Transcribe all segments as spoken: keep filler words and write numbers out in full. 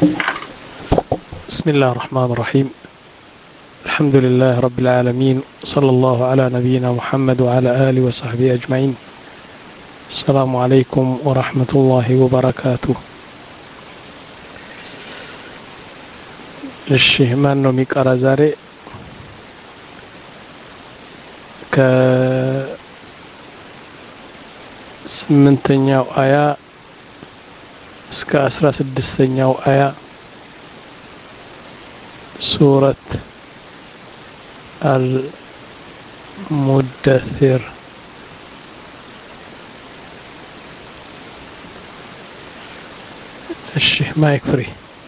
بسم الله الرحمن الرحيم. الحمد لله رب العالمين، صلى الله على نبينا محمد وعلى آله وصحبه أجمعين. السلام عليكم ورحمة الله وبركاته. الشيخ من نومي كارازاري ك ስምንተኛው አያ እስከ አስራ ስድስተኛው አያ ሱረት አልሙደሲር እሺ ማይክ ፍሪ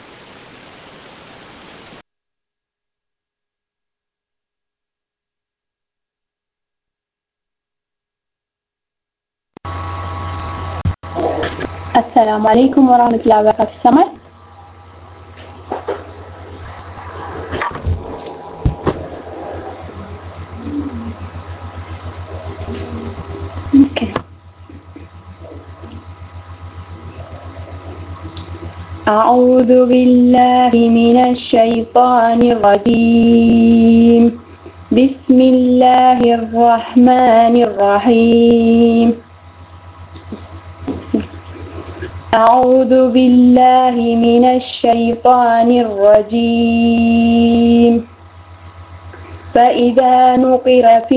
السلام عليكم ورحمة الله وبركاته. سمع okay. أعوذ بالله من الشيطان الرجيم. بسم الله الرحمن الرحيم. أعوذ بالله من الشيطان الرجيم. فإذا نقر في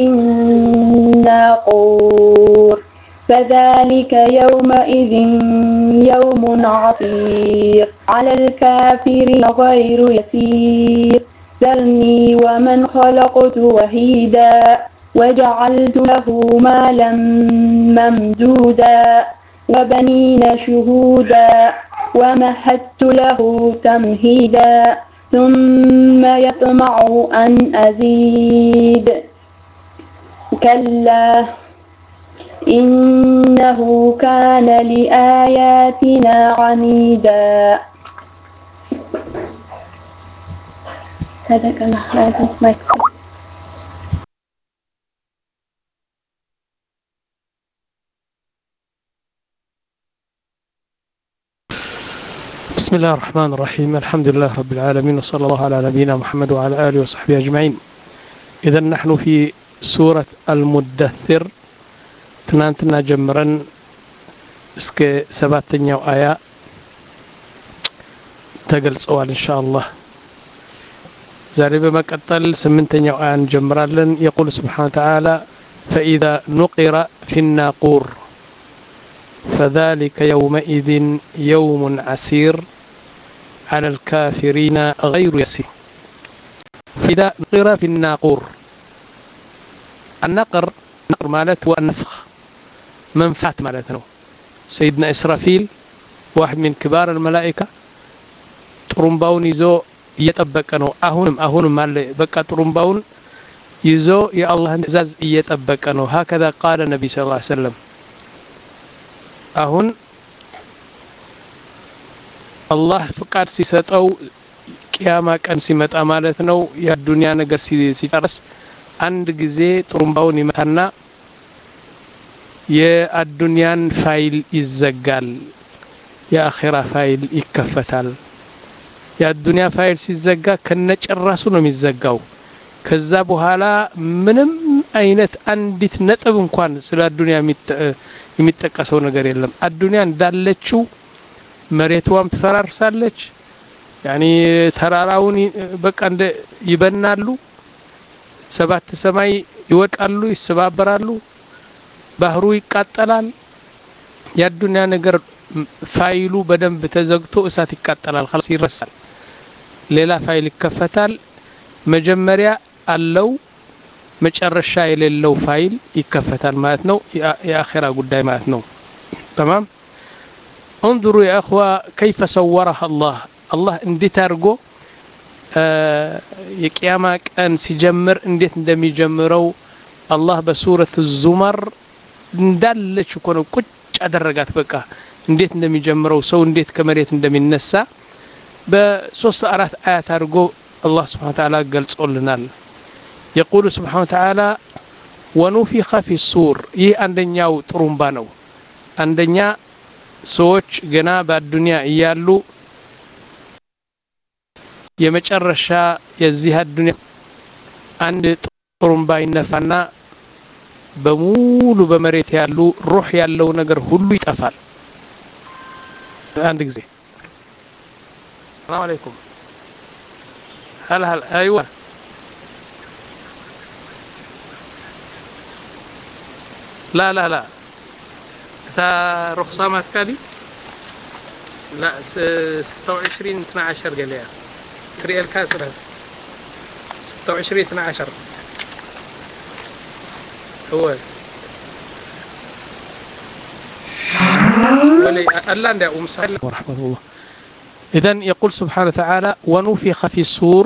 الناقور فذلك يومئذ يوم عسير على الكافرين غير يسير. ذرني ومن خلقت وحيدا وجعلت له مالا ممدودا وبنين شهودا ومهدت له تمهيدا ثم يطمع أن أزيد كلا إنه كان لآياتنا عنيدا. صدق الله العظيم. بسم الله الرحمن الرحيم. الحمد لله رب العالمين، وصلى الله على نبينا محمد وعلى آله وصحبه أجمعين. إذا نحن في سورة المدثر. تنانتنا جمرا اسك سباتنيا وآية تقل سؤال إن شاء الله. زاري بمقتل سمنتنيا وآية جمرا لن يقول سبحانه وتعالى فإذا نقر في الناقور فذلك يومئذ يوم عسير على الكافرين غير يسير. إذا نقر في الناقور، النقر نقر مالته والنفخ منفات مالته. سيدنا إسرافيل واحد من كبار الملائكة طرمباون يزو يتبكنو أهونم أهونم مال بقى طرمباون يزو يا الله نزاز يتبكنو. هكذا قال النبي صلى الله عليه وسلم. አሁን አላህ ፍቃድ ሲሰጠው ቂያማ ቀን ሲመጣ ማለት ነው። የዱንያ ነገር ሲጨርስ አንድ ጊዜ ጥሩምባውን ይመታና የአዱንያን ፋይል ይዘጋል፣ የአኺራ ፋይል ይከፈታል። የአዱንያ ፋይል ሲዘጋ ከነጭራሱ ነው የሚዘጋው። ከዛ በኋላ ምንም አይነት አንዲት ነጥብ እንኳን ስለ አዱንያ የሚጠቀሰው ነገር የለም። አዱንያ እንዳለችው መሬቷም ትፈራርሳለች። ያኒ ተራራውን በቃ እንደ ይበናሉ፣ ሰባት ሰማይ ይወድቃሉ፣ ይሰባበራሉ፣ ባህሩ ይቃጠላል። የአዱንያ ነገር ፋይሉ በደንብ ተዘግቶ እሳት ይቃጠላል፣ خلاص ይረሳል። ሌላ ፋይል ይከፈታል። መጀመሪያ አለው መጨረሻ የሌለው ፋይል ይከፈታል ማለት ነው። የአኺራ ጉዳይ ማለት ነው። تمام. انظروا يا اخوه كيف صورها الله. الله እንዴት አድርጎ የቂያማ ቀን ሲጀምር እንዴት እንደሚጀምረው አላህ በሱረት الزمر እንዳለች እኮ ነው ቁጭ አደረጋት። በቃ እንዴት እንደሚጀምረው ሰው እንዴት ከመሬት እንደሚነሳ በሶስት አራት አያት አድርጎ الله سبحانه وتعالى ገልጾልናል። يقول سبحانه وتعالى ونفخ في الصور. ይህ አንደኛው ጥሩምባ ነው። አንደኛ ሰዎች ገና በአዱንያ እያሉ የመጨረሻ የዚህ አዱንያ አንድ ጥሩምባ ይነፋና በሙሉ በመሬት ያሉ ሩህ ያለው ነገር ሁሉ ይጠፋል አንድ ጊዜ ሰላም አለይኩም هل هل ايوه لا لا لا تا رخصامات كالي لا ستة وعشرين اثنا عشر قال لي ريال كاسر ستة وعشرين اثنا عشر هو ولي ألا عندي أم سهل ورحمة الله. إذن يقول سبحانه وتعالى ونفخ في الصور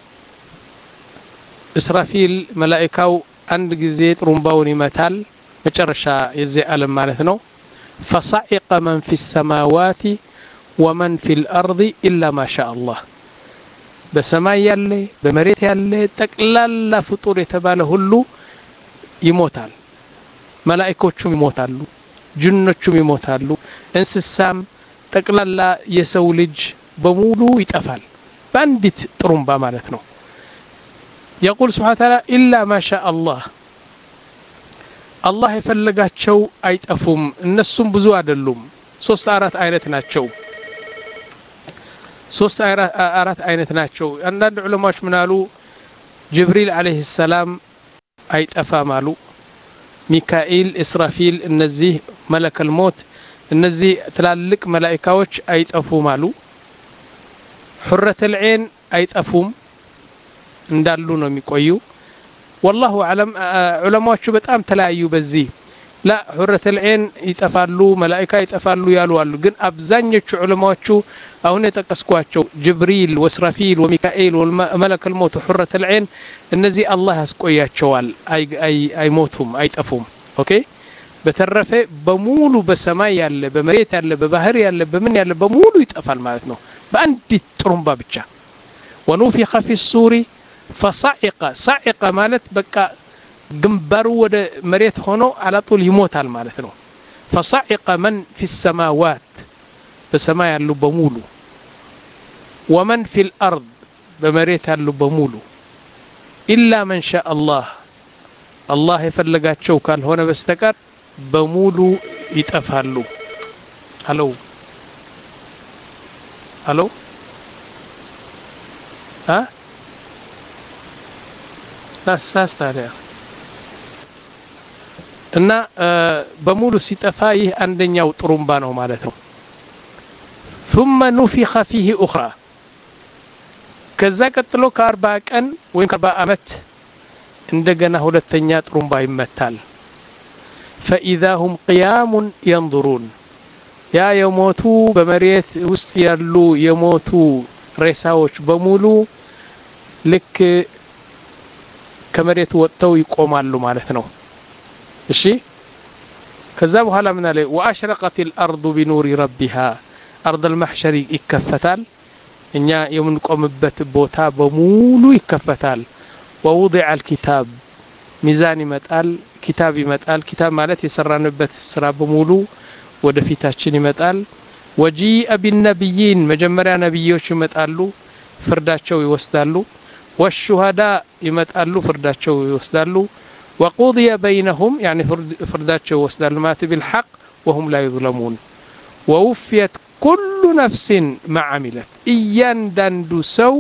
إسرافيل ملائكة عند جزيت رمباوني متال مجرشا يزي ألم مالتنا فصعق من في السماوات ومن في الأرض إلا ما شاء الله بسماء يلي بمريت يلي تقلال فطور يتباله اللو يموتال ملائكوቹም ይሞታሉ ጅኖቹም ይሞታሉ እንስሳም ጠቅላላ የሰው ልጅ በሙሉ ይጠፋል በአንዲት ጥሩምባ ማለት ነው يقول سبحانه وتعالى إلا ما شاء الله الله የፈለጋቸው አይጠፉም እነሱም ብዙ አይደሉም ሶስት አራት አይነት ናቸው ሶስት አራት አይነት ናቸው አንዳንድ ዑለማዎች ምን አሉ ጅብሪል አለይሂ ሰላም አይጠፋም አሉ ሚካኤል እስራፊል እነዚህ መለከል ሞት እነዚህ ትላልቅ መላእክቶች አይጠፉም አሉ ሁረተል ዐይን አይጠፉም እንዳሉ ነው የሚቆዩ والله اعلم ዑለማዎቹ በጣም ተለያዩ በዚህ لا ሁረተል ዐይን ይጠፋሉ መላእክታ ይጠፋሉ ያሉ አሉ ግን አብዛኞቹ ዑለማዎቹ አሁን የተቀስቋቸው ጅብሪል ወእስራፊል ወሚካኤል ወመለከል ሞት ሁረተል ዐይን እነዚህ አላህ ያስቆያቸዋል አይ አይ አይሞቱም አይጠፉም ኦኬ በተረፈ በሙሉ በሰማይ ያለ በመሬት ያለ በባህር ያለ በምን ያለ በሙሉ ይጠፋል ማለት ነው በአንድ ጥሩምባ ብቻ ونفخ في الصور فصعق صعق ማለት በቃ ግንባሩ ወደ መሬት ሆኖ አላጡል ይሞታል ማለት ነው فصعق من في السماوات በሰማይ ያሉ በሙሉ ومن في الأرض በመሬት ያሉ በሙሉ إلا من شاء الله الله የፈለጋቸው ካልሆነ በስተቀር በሙሉ ይጠፋሉ ሄሎ ሄሎ ها ታሳስ ታዲያ እና በሙሉ ሲጠፋ ይህ አንደኛው ጥሩምባ ነው ማለት ነው ثم نفخ فيه أخرى ከዛ ቀጥሎ ከአርባ ቀን ወይም ከአርባ አመት እንደገና ሁለተኛ ጥሩምባ ይመታል فإذا هم قيام ينظرون ያ የሞቱ በመሬት ውስጥ ያሉ የሞቱ ሬሳዎች በሙሉ ልክ ከመሬት ወጥተው ይቆማሉ ማለት ነው እሺ ከዛ በኋላ ምን አለ واشرقت الارض بنور ربها ارض المحشر ይከፈታል እኛ የምንቆምበት ቦታ በሙሉ ይከፈታል ووضع الكتاب ሚዛን ይመጣል ኪታብ ይመጣል ኪታብ ማለት የሰራንበት ስራ በሙሉ ወደፊታችን ይመጣል وجيء بالنبيين መጀመሪያ ነብዮች ይመጣሉ ፍርዳቸው ይወስዳሉ والشهداء ይመጣሉ ፍርዳቸው ይወስዳሉ وقضي بينهم يعني ፍርዳቸው ይወስዳሉ ማለት بالحق وهم لا يظلمون ووفيت كل نفس ما عملت እያንዳንዱ ሰው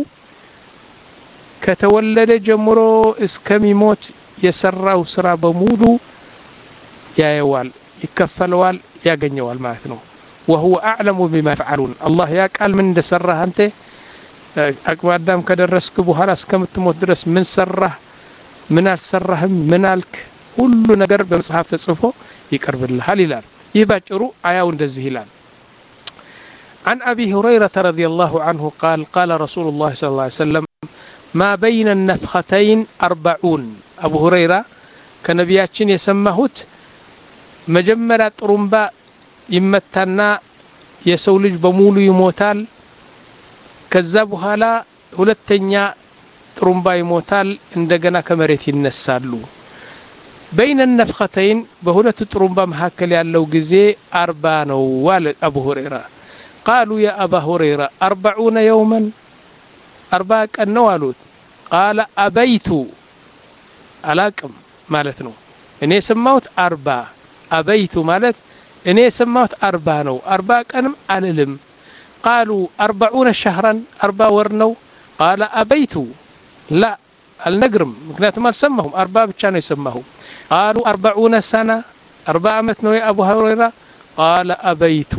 ከተወለደ ጀምሮ እስከሚሞት የሰራው ስራ በሙሉ ያየዋል ይከፈለዋል ያገኘዋል ማለት ነው وهو أعلم بما يفعلون الله يا قال من دسرها أنت أقوادام كدرسك بوهلا اسكمتموت درس من سره من السرهم من الك كل ነገር በመጽሐፍ ተጽፎ ይቀርብልሃል ይላል ይህ ባጭሩ አያው እንደዚህ ይላል عن أبي هريرة رضي الله عنه قال قال رسول الله صلى الله عليه وسلم ما بين النفختين أربعون أبو هريرة كنبياتين يسمهوت مجمرة ጥሩምባ ይመታና የሰው ልጅ በሙሉ ይሞታል ከዛ በኋላ ሁለተኛ ጥሩምባ ይሞታል እንደገና ከመሬት ይነሳሉ بين النفختين በሁለቱ ጥሩምባ መካከል ያለው ጊዜ أربعة ነው ዋለ አቡ ሁረይራ قالوا يا أبا هريرة أربعون يوما أربع ቀን ነው አሉት قال أبيت አላቅም ማለት ነው እኔ ሰማሁት አርባ أبيت ማለት እኔ ሰማሁት አርባ ነው አርባ ቀንም አልልም قالوا أربعون شهرا أربع ወር ነው قال أبيت لا አልነግርም ምክንያቱም አልሰማሁም አርባ ብቻ ነው የሰማሁ قالوا أربعون سنة أربع ዓመት ነው የአቡ ሁረይራ قال أبيت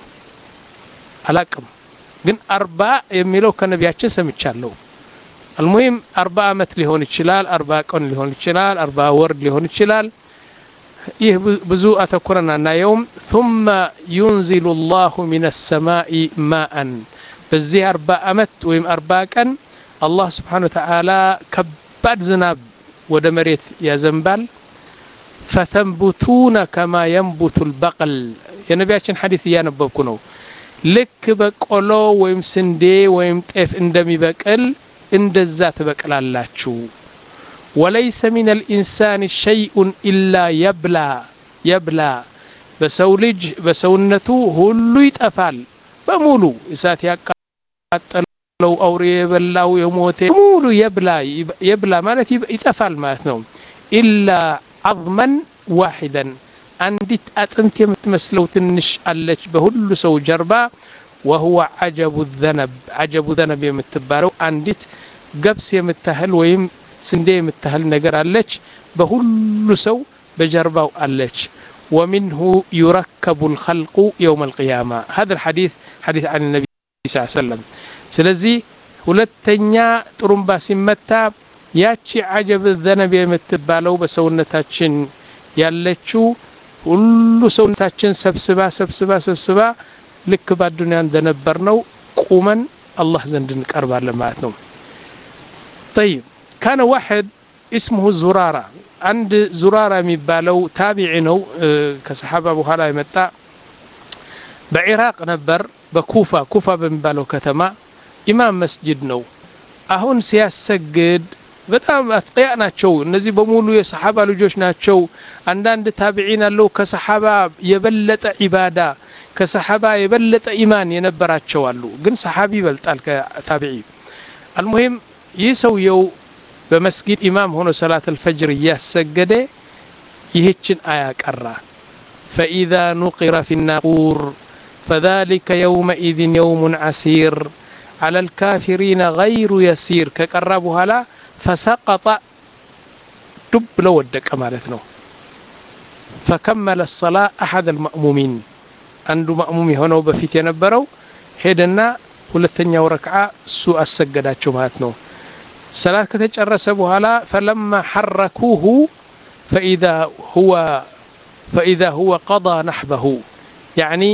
አላቅም ግን አርባ የሚለው ከነቢያችን ሰምቻለሁ المهم أربع ዓመት ሊሆን ይችላል አርባ ቀን ሊሆን ይችላል አርባ ወር ሊሆን ይችላል ይህ ብዙ አተኩረና ናየውም ثم ينزل الله من السماء ماء በዚህ አርባ ዓመት ወይም አርባ ቀን አላህ Subhanahu Wa Ta'ala ከባድ ዝናብ ወደ መሬት ያዘንባል فتنبتون كما ينبت البقل የነቢያችን ሐዲስ ያነበብኩ ነው ልክ በቆሎ ወይም ስንዴ ወይም ጤፍ እንደሚበቅል እንደዛ ተበቅላላችሁ وليس من الإنسان شيء إلا يبلى يبلى በሰው ልጅ በሰውነቱ ሁሉ ይጠፋል በሙሉ እሳት ያቃጠለው አውሬ የበላው የሞተ ሙሉ يبلى يبلى ማለት ይጠፋል ማለት ነው إلا عظما واحدا አንዲት አጥንት የምትመስለው ትንሽ አለች በሁሉ ሰው ጀርባ وهو عجب الذنب عجب الذنب የምትባለው አንዲት ገብስ የምታህል ወይም ስንዴ የምታህል ነገር አለች በሁሉ ሰው በጀርባው አለች ومنه يركب الخلق يوم القيامة هذا الحديث حديث عن النبي صلى الله عليه وسلم ስለዚህ ሁለተኛ ጥሩምባ ሲመታ ያቺ عجب الذنب የምትባለው በሰውነታችን ያለችው ሁሉ ሰውነታችን ሰብስባ ሰብስባ ሰብስባ ልክ በዱንያ እንደነበርነው ቁመን አላህ ዘንድ እንቀርባለን ማለት ነው طيب كان واحد اسمه زرارة عند زرارة የሚባለው ታቢዒ ነው ከሰሃባ በኋላ የመጣ በኢራቅ ነበር በኩፋ ኩፋ በሚባለው ከተማ ኢማም መስጂድ ነው አሁን ሲያሰግድ በጣም አጥቂያ ናቸው እነዚህ በሙሉ የሰሃባ ልጆች ናቸው አንዳንድ ታቢዒን አለው ከሰሃባ የበለጠ ኢባዳ ከሰሃባ የበለጠ ኢማን የነበራቸው አሉ ግን ሰሃቢ ይበልጣል ከታቢዒ المهم ይሰውየው በመስጊድ ኢማም ሆኖ ሰላት الفجر ያሰገደ ይህችን አያ ቀራ فإذا نقر في الناقور فذلك يومئذ يوم عسير على الكافرين غير يسير كقربوا هلا فسقط دب لو ودك مالتنا فكمل الصلاة أحد المأمومين عنده مأموم هنا وبفيت ينبروا هدنا ሁለተኛው ረክዓ ሱ አሰገዳቸው ማለት ነው ሰላት ከተጨረሰ በኋላ فلما حركوه فإذا هو فإذا هو قضى نحبه يعني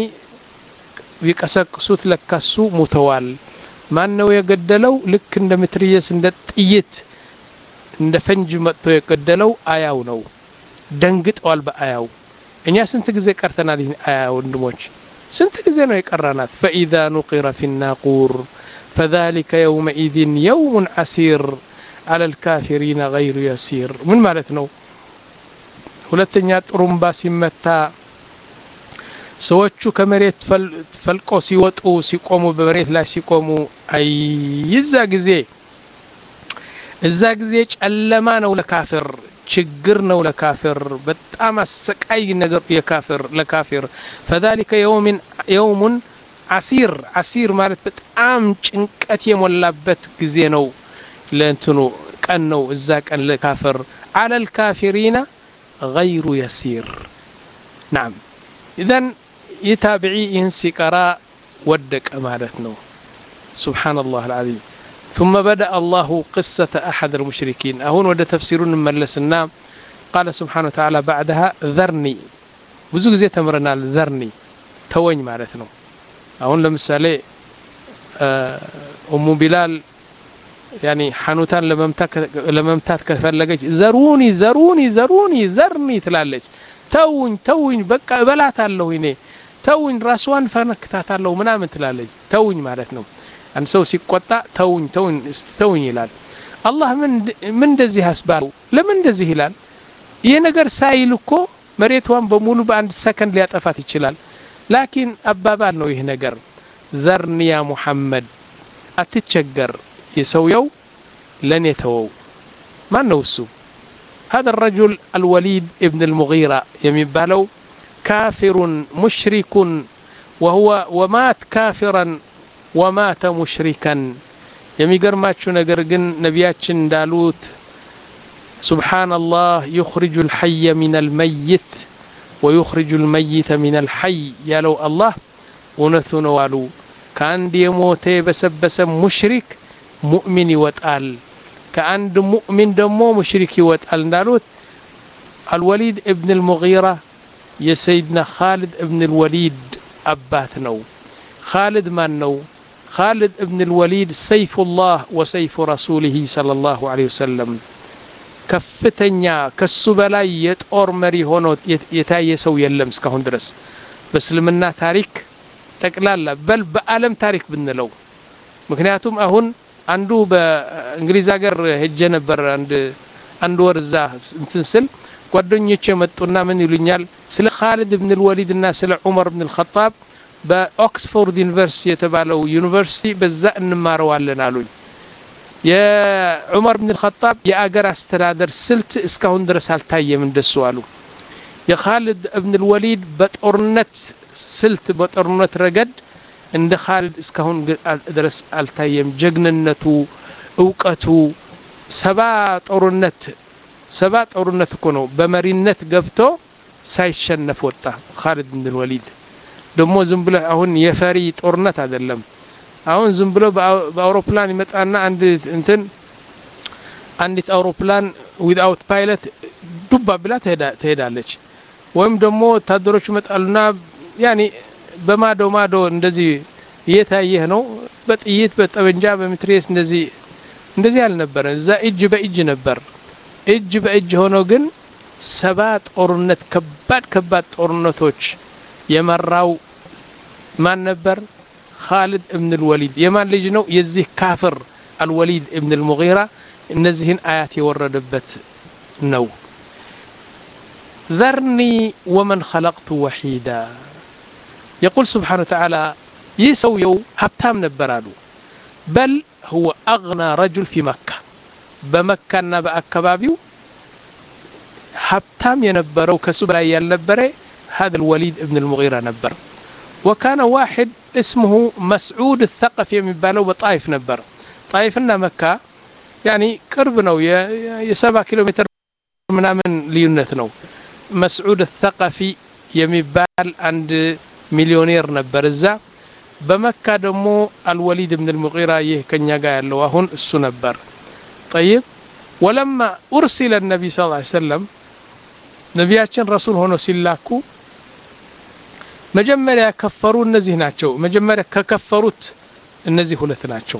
ቢቀሰቅሱት ለካሱ ሙተዋል ማን ነው የገደለው ልክ እንደ ምትሪየስ እንደ ጥይት እንደ ፈንጅ መጥቶ የገደለው አያው ነው ደንግጠዋል በአያው እኛ ስንት ጊዜ ቀርተናል አያው ወንድሞች ስንት ጊዜ ነው የቀራናት فإذا نقر في الناقور فذلك يومئذ يوم عسير على الكافرين غير يسير ምን ማለት ነው ሁለተኛ ጥሩምባ ሲመታ ሰዎቹ ከመሬት ፈልቆ ሲወጡ ሲቆሙ በመሬት ላይ ሲቆሙ አይ ይዛ ጊዜ እዛ ጊዜ ጨለማ ነው ለካፍር ችግር ነው ለካፍር በጣም አሰቃይ ነገር የካፍር ለካፍር فذلك يوم يوم عسير عسير ማለት በጣም ጭንቀት የሞላበት ጊዜ ነው ለእንትኑ ቀን ነው እዛ ቀን ለካፍር على الكافرين غير يسير نعم اذا يتابعي انسقرا ودك ማለት ነው سبحان الله العظيم ثم بدأ الله قصة أحد المشركين أهون ودى تفسيرون ملسنا قال سبحانه وتعالى بعدها ذرني بزوج زي تمرنا ذرني توين معناتنا أهون لمثالي أم بلال يعني حانوتان لممتات كفلقج ذروني ذروني ذروني ذرني تلالج توين توين بقى بلات الله هنا توين راسوان فنكتات الله منامن تلالج توين معناتنا أن سو سيقطع تون تون تون يلال الله من من دزي هسبال لمن دزي هلال ينقر سايلكو مريتوان بمولو بعد سكند ليطفات يشلال لكن أبابال نو ينقر ذرني يا محمد أتتشجر يسويو لن يتوو ما نوسو هذا الرجل الوليد ابن المغيرة يمبالو كافر مشرك وهو ومات كافرا ومات مشركا يميقرماتشو نقرقن نبياتشن دالوت سبحان الله يخرج الحي من الميت ويخرج الميت من الحي يا لو الله ونثنوالو كان دي موتي بسبس مشرك مؤمن وتقال كأن مؤمن دمو مشرك وتقال دالوت الوليد ابن المغيرة يا سيدنا خالد ابن الوليد أباتنو خالد من نو خالد ابن الوليد سيف الله وسيف رسوله صلى الله عليه وسلم كفتنيا كالسبلاي يتور مري هونو يتاي سو يلم اسكهون درس بس لمنا تاريخ تقلالا بل بعالم تاريخ بنلو مكنياتهم اهون አንዱ በእንግሊዝ ሀገር ሄጀ ነበር አንድ አንድ ወር እዛ እንትን ስል ጓደኞቼ መጡና ምን ይሉኛል ስለ ኻሊድ ኢብኑ አልወሊድ እና ስለ ዑመር ኢብኑ አልኸጣብ በኦክስፎርድ ዩኒቨርሲቲ የተባለው ዩኒቨርሲቲ በዛ እንማረዋለን አሉኝ የዑመር ኢብኑ አልኸጣብ የአገር አስተዳደር ስልት እስካሁን ድረስ አልታየም እንደሱ አሉ የኻሊድ ኢብኑ አልወሊድ በጦርነት ስልት በጦርነት ረገድ እንደ ኻሊድ እስካሁን ድረስ አልታየም ጀግንነቱ እውቀቱ ሰባ ጦርነት ሰባ ጦርነት እኮ ነው በመሪነት ገብቶ ሳይሸነፍ ወጣ ኻሊድ ኢብኑ አልወሊድ ደሞ ዝም ብለ አሁን የፈሪ ጦርነት አይደለም አሁን ዝም ብሎ በአውሮፕላን ይመጣና አንድ እንትን አንዲት አውሮፕላን ዊዝአውት ፓይለት ዱባ ብላ ትሄዳለች ወይም ደሞ ወታደሮች ይመጣሉና ያኒ በማዶ ማዶ እንደዚህ የታየህ ነው በጥይት በጠበንጃ በሚትሬስ እንደዚህ እንደዚህ አልነበረ እዛ እጅ በእጅ ነበር እጅ በእጅ ሆኖ ግን ሰባ ጦርነት ከባድ ከባድ ጦርነቶች የመራው ማን ነበር ኻሊድ ኢብኑ አልወሊድ የማን ልጅ ነው የዚህ ካፍር الوليد ابن المغيرة እነዚህን አያት የወረደበት ነው ذرني ومن خلقت وحيدا يقول سبحانه وتعالى يسويو هبتام نبرالو بل هو أغنى رجل في مكة بمكة نبأ كبابيو هبتام ينبرو كسبرا ينبري هذا الوليد ابن المغيرة نبر وكان واحد اسمه مسعود الثقفي من بالو بطائف نبر طائفنا مكة يعني قربنا يسبع كيلومتر من ليونتنا مسعود الثقفي يمبال عند مليونير نبر الزا بمكة دمو الوليد بن المغيرة يه كنيا قال له هون السو نبر طيب ولما أرسل النبي صلى الله عليه وسلم نبياتشن رسول هونو سلاكو مجمّريا كفروا النزيه ناتشو مجمّريا ككفروت النزيه لثناتشو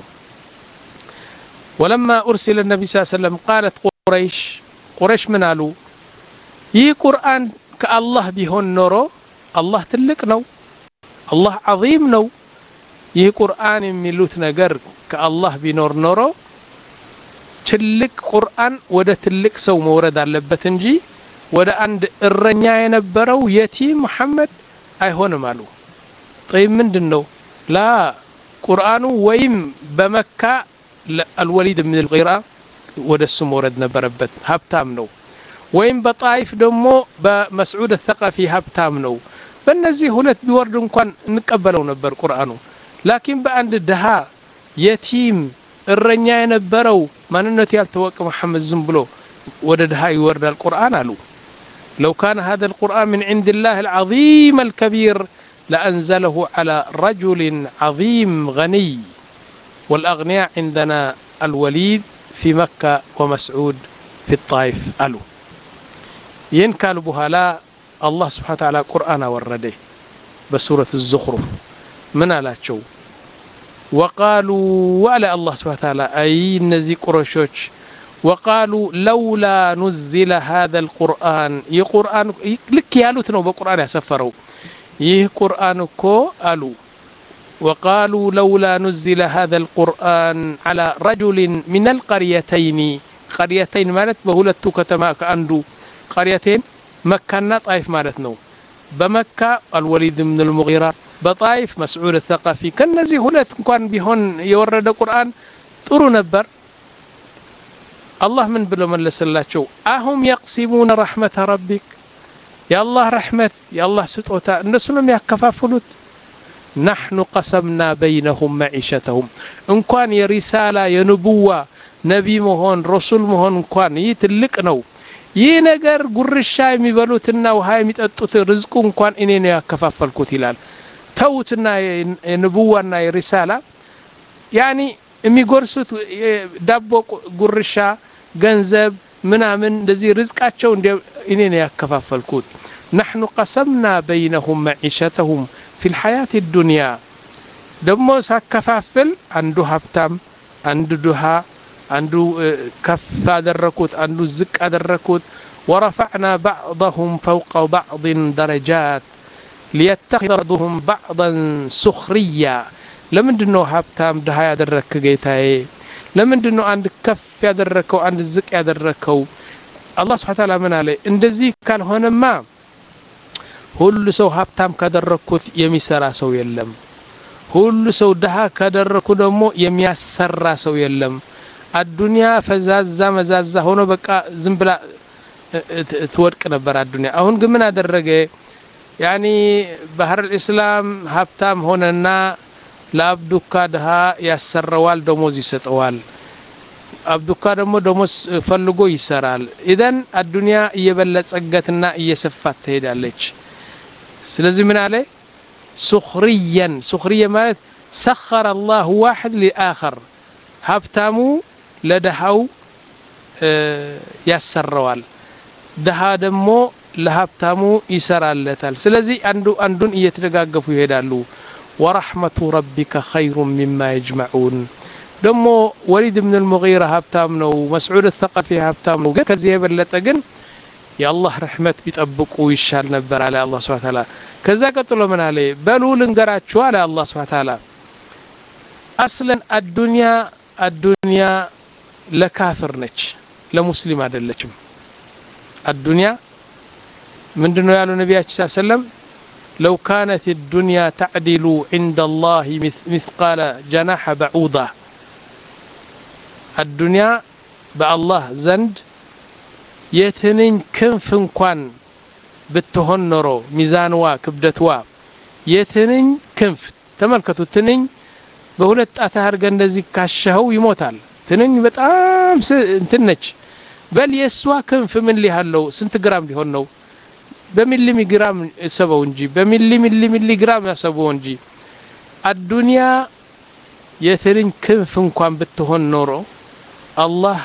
ولما أرسل النبي صلى الله عليه وسلم قالت قريش قريش من قالوا يه قرآن كالله بيهون نورو الله تلك نو الله عظيم نو يه قرآن ملوت نجر كالله بنور نورو تلك قرآن وده تلك سو مورد على بتنجي وده عند الرنيا ينبرو يتيم محمد أي هون مالو طيب من دنو لا قرآن ويم بمكة الوليد من الغيرة وده السم ورد نبربت هبتام نو ويم بطائف دمو بمسعود الثقفي هبتام نو بنزي هلت بورد كان نقبلوا نبر قرآنه لكن بعند الدها يتيم الرنيا ينبرو ما ننتي يالتوقع محمد زنبلو وددها يورد القرآن له لو كان هذا القرآن من عند الله العظيم الكبير لأنزله على رجل عظيم غني والأغنياء عندنا الوليد في مكة ومسعود في الطائف ألو ينكال بها لا الله سبحانه وتعالى قرآن ورده بسورة الزخرف من على شو وقالوا وعلى الله سبحانه وتعالى أي نزي قرشوش وقالوا لولا نزل هذا القرآن يقرآن لك يالوتنو بقرآن يسفروا يه قرآن كو ألو وقالوا لولا نزل هذا القرآن على رجل من القريتين قريتين مالت بهولتو كتما كأندو قريتين مكة طائف مالتنو بمكة الوليد من المغيرة بطائف مسعود الثقفي كان نزي هولت كان بهون يورد القرآن ጥሩ ነበር አላህ ምን ብሎ መለሰላቸው አሁም يقسمون رحمة ربك يا الله رحمة يا الله ስጦታ እነሱ ነው የሚያከፋፍሉት نحن قسمنا بينهم معيشتهم እንኳን የሪሳላ የነብዋ ነቢ መሆን ረሱል መሆን እንኳን ይህ ትልቅ ነው ይህ ነገር ጉርሻ የሚበሉትና ውሃ የሚጠጡት ርዝቁ እንኳን እኔ ነው ያከፋፈልኩት ይላል ተውትና የነብዋና የሪሳላ ያኒ የሚጎርሱት ዳቦ ጉርሻ ገንዘብ ምናምን እንደዚህ ርዝቃቸው እኔ ነው ያከፋፈልኩት نحن قسمنا بينهم معيشتهم في الحياة الدنيا دمو ساكفافل عنده هبتام عنده دها عنده كف دركوت عنده زك دركوت ورفعنا بعضهم فوق بعض درجات ليتخذ بعضهم بعضا سخريا لمندنو هبتام دها يدرك جيتاي لمندنو عند كف يدركو عند زك يدركو الله سبحانه وتعالى من عليه እንደዚህ ካልሆነማ ሁሉ ሰው ሀብታም ካደረኩት የሚሰራ ሰው የለም ሁሉ ሰው ደሃ ካደረኩ ደግሞ የሚያሰራ ሰው የለም አዱንያ ፈዛዛ መዛዛ ሆኖ በቃ ዝም ብላ ትወድቅ ነበር አዱንያ አሁን ግን ምን አደረገ ያኒ ባህር الاسلام ሀብታም ሆነና ለአብዱካ ደሃ ያሰራዋል ደሞዝ ይሰጠዋል አብዱካ ደግሞ ደሞዝ ፈልጎ ይሰራል ኢደን አዱንያ እየበለጸገትና እየሰፋት ትሄዳለች ስለዚህ ምን አለ سخريا سخريا ማለት سخر الله واحد لآخر ሀብታሙ ለደሃው ያሰራዋል ደሃ ደግሞ ለሀብታሙ ይሰራለታል ስለዚህ አንዱ አንዱን እየተደጋገፉ ይሄዳሉ ورحمة ربك خير مما يجمعون ደሞ ወሊድ ኢብኑ አልሙጊራ ሀብታም ነው መስዑድ الثقفي ሀብታም ነው ከዚህ የበለጠ ግን የአላህ ረህመት ቢጠብቁ ይሻል ነበር አለ አላህ Subhanahu Wa Ta'ala ከዛ ቀጥሎ ምን አለ በሉ ልንገራችሁ አለ አላህ Subhanahu Wa Ta'ala አስለን الدنيا الدنيا ለካፍር ነች ለሙስሊም አይደለችም الدنيا ምንድነው ያለው ነብያችን ሰለላሁ ዐለይሂ ወሰለም لو كانت الدنيا تعدل عند الله مثقال جناح بعوضة الدنيا بالله زند የትንኝ ክንፍ እንኳን ብትሆን ኖሮ ሚዛንዋ ክብደትዋ የትንኝ ክንፍ ተመልከቱ ትንኝ በሁለት ጣት አርገ እንደዚህ ካሸኸው ይሞታል ትንኝ በጣም እንትን ነች በል የሷ ክንፍ ምን ሊያለው ስንት ግራም ሊሆን ነው በሚሊ ግራም ሰበው እንጂ በሚሊ ሚሊ ሚሊ ግራም ያሰበው እንጂ አዱንያ የትንኝ ክንፍ እንኳን ብትሆን ኖሮ አላህ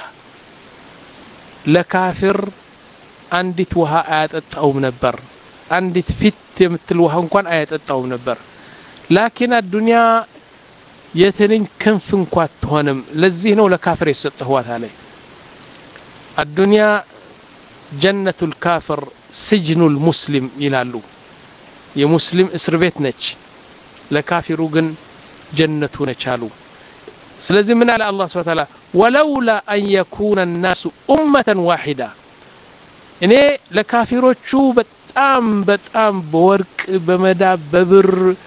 ለካፊር አንዲት ውሃ አያጠጣውም ነበር አንዲት ፊት የምትል ውሃ እንኳን አያጠጣውም ነበር ላኪን አዱንያ የትንኝ ክንፍ እንኳን አትሆንም ለዚህ ነው ለካፊር የሰጠዋት አለ አዱንያ ጀነቱል ካፊር ስጅኑል ሙስሊም ይላሉ የሙስሊም እስር ቤት ነች ለካፊሩ ግን ጀነቱ ነች አሉ ስለዚህ ምን አለ አላህ Subhanahu Wa Ta'ala ولولا ان يكون الناس امه واحده እኔ ለካፊሮቹ በጣም በጣም በወርቅ በመዳብ በብር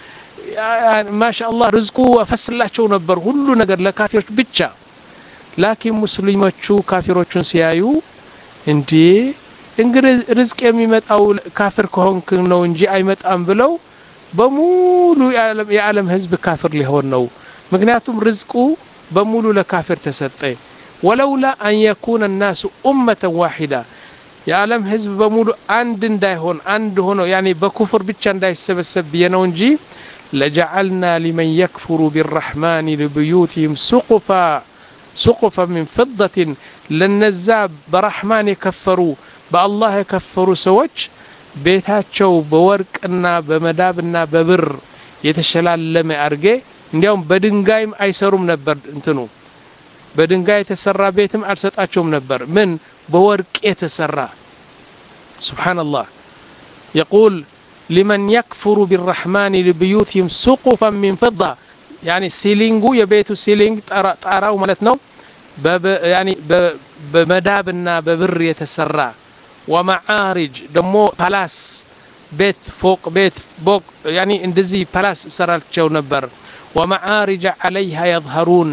ማሻአላህ ርዝቁ ወፈስላቸው ነበር ሁሉ ነገር ለካፊሮች ብቻ ላኪን ሙስሊሞቹ ካፊሮቹን ሲያዩ እንዴ እንግዲህ ርዝቅ የሚመጣው ካፊር ከሆንክ ነው እንጂ አይመጣም ብለው በሙሉ የዓለም ህዝብ ካፊር ሊሆን ነው ምክንያቱም ርዝቁ በሙሉ ለካፊር ተሰጠ ولولا ان يكون الناس امه واحده የዓለም ህዝብ በሙሉ አንድ እንዳይሆን አንድ ሆኖ ያኒ በኩፍር ብቻ እንዳይሰበሰብ የነው እንጂ لجعلنا لمن يكفر بالرحمن لبيوتهم سقفا سقفا من فضة للنزاب برحمن يكفروا بالله يكفروا سوج ቤታቸው በወርቅና በመዳብና በብር የተሸላለመ አርጌ እንዲያውም በድንጋይም አይሰሩም ነበር እንትኑ በድንጋይ የተሰራ ቤትም አልሰጣቸውም ነበር ምን بورق يتسرى سبحان الله يقول لمن يكفر بالرحمن لبيوتهم سقفا من فضة يعني سيلينغو يبيتو سيلينغ طاراو معناتنو يعني بمدابنا ببر يتسرى ومعارج دمو بالاس بيت فوق بيت فوق يعني اندزي بالاس سرالچو نبر ومعارج عليها يظهرون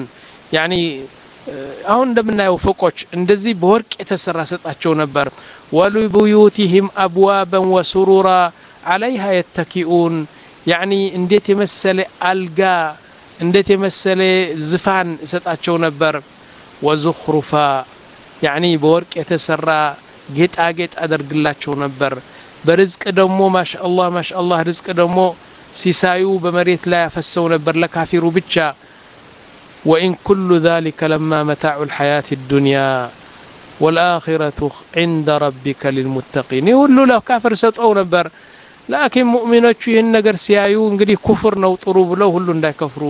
ያኒ አሁን እንደምናየው ፎቆች እንደዚህ በወርቅ የተሰራ ሰጣቸው ነበር ወለቡዩቲሂም አብዋበን ወሱሩራ عليها يتكئون يعني እንዴት የመሰለ አልጋ እንዴት የመሰለ ዝፋን ሰጣቸው ነበር ወዙኽሩፋ يعني በወርቅ የተሰራ ጌጣጌጥ አደርግላቸው ነበር በርዝቅ ደግሞ ማሻአላህ ማሻአላህ ርዝቅ ደግሞ ሲሳዩ በመሬት ላይ ያፈሰው ነበር ለካፊሩ ብቻ وإن كل ذلك لما متاع الحياة الدنيا والآخرة عند ربك للمتقين يقولوا له كافر سطعوا نبر لكن مؤمنات ይህን ነገር ሲያዩ እንግዲህ ኩፍር ነው ጥሩ ብለው ሁሉ እንዳይከፍሩ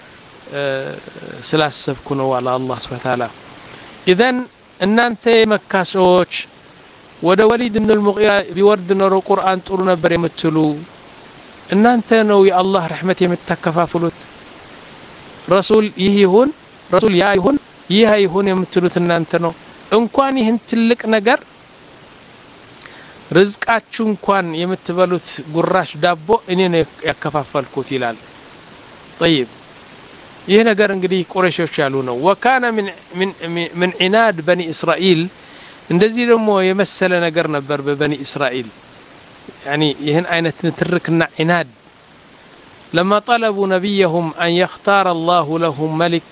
ስላሰብኩ ነው አለ አላህ Subhanahu Wa Ta'ala اذا እናንተ መካሶች ወደ ወሊድ ኢብኑ አልሙጊራ ቢወርድ ነው ቁርአን ጥሩ ነበር የምትሉ እናንተ ነው የአላህ ረህመት የምትከፋፍሉት ረሱል ይህ ይሁን ረሱል ያ ይሁን ይህ ይሁን የምትሉት እናንተ ነው እንኳን ይህን ትልቅ ነገር ርዝቃችሁ እንኳን የምትበሉት ጉራሽ ዳቦ እኔ ነው ያከፋፈልኩት ይላል طيب ይህ ነገር እንግዲህ ቁረይሾች ያሉ ነው وكان من من من عناد بني اسرائيل እንደዚህ ደግሞ የመሰለ ነገር ነበር በበኒ እስራኤል يعني ይህን አይነት ንትርክና عناد لما طلبوا نبيهم أن يختار الله لهم ملك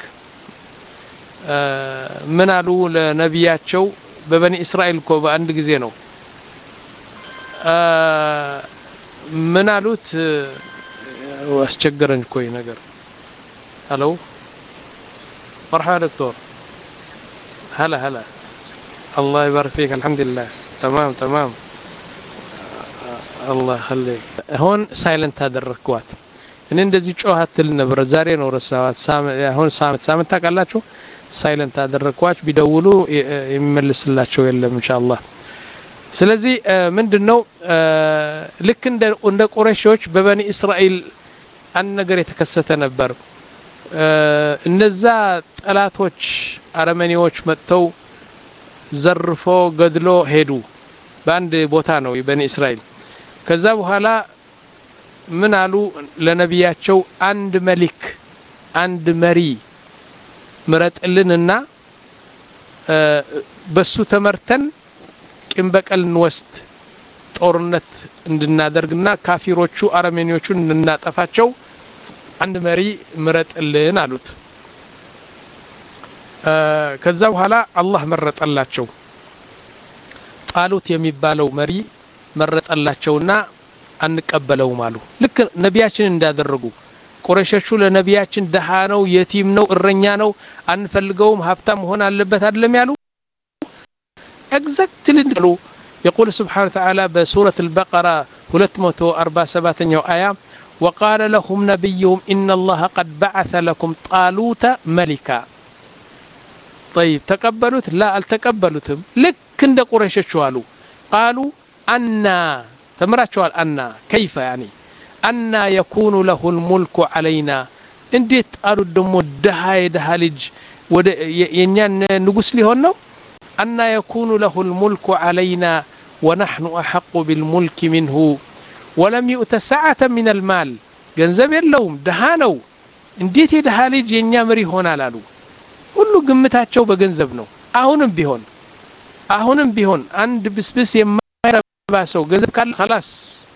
من قالوا لنبياتشو ببني إسرائيل كو بأند ጊዜ ነው من قالوت واسቸገረኝ ኮይ ነገር هلو مرحبا دكتور هلا هلا الله يبارك فيك الحمد لله تمام تمام الله يخليك هون سايلنت አደረኳት እኔ እንደዚህ ጮሃትል ነበር ዛሬ ነው ረሳዋት አሁን ሳምንት ሳምንት ታቃላችሁ ሳይለንት አደረኳች ቢደውሉ የሚመልስላቸው የለም ኢንሻአላህ ስለዚህ ምንድነው ልክ እንደ እንደ ቁረይሾች በበኒ እስራኤል አንድ ነገር የተከሰተ ነበር እነዛ ጠላቶች አረመኔዎች መጥተው ዘርፎ ገድሎ ሄዱ በአንድ ቦታ ነው የበኒ እስራኤል ከዛ በኋላ ምን አሉ ለነቢያቸው አንድ መሊክ አንድ መሪ ምረጥልንና በሱ ተመርተን ቂም በቀል እንወስድ ጦርነት እንድናደርግና ካፊሮቹ አረመኔዎቹን እንናጠፋቸው አንድ መሪ ምረጥልን አሉት ከዛ በኋላ አላህ መረጠላቸው ጣሉት የሚባለው መሪ መረጠላቸውና አንቀበለውም አሉ ልክ ነቢያችን እንዳደረጉ ቁረይሾቹ ለነቢያችን ደሃ ነው የቲም ነው እረኛ ነው አንፈልገውም ሀብታም ሆነ አለበት አይደለም ያሉ ኤግዛክትሊ እንደሉ يقول سبحانه وتعالى بسورة البقرة مئتين وأربعة وسبعين آية وقال لهم نبيهم إن الله قد بعث لكم طالوت ملكا طيب تقبلوت لا التقبلوتم لك عند قريش شوالو قالوا أنا تمراتشوال أنا كيف يعني أنا يكون له الملك علينا انديت قالوا دمو دهاي دهالج ود ينيان نقص لي هون أنا يكون له الملك علينا ونحن أحق بالملك منه ولم يؤت سعة من المال ገንዘብ የለውም ደሃ ነው እንዴት የደሃ ልጅ የኛ መሪ ሆናል አሉ ሁሉ ግምታቸው በገንዘብ ነው አሁንም ቢሆን አሁንም ቢሆን አንድ ብስብስ የማይረባ ሰው ገንዘብ ካለ خلاص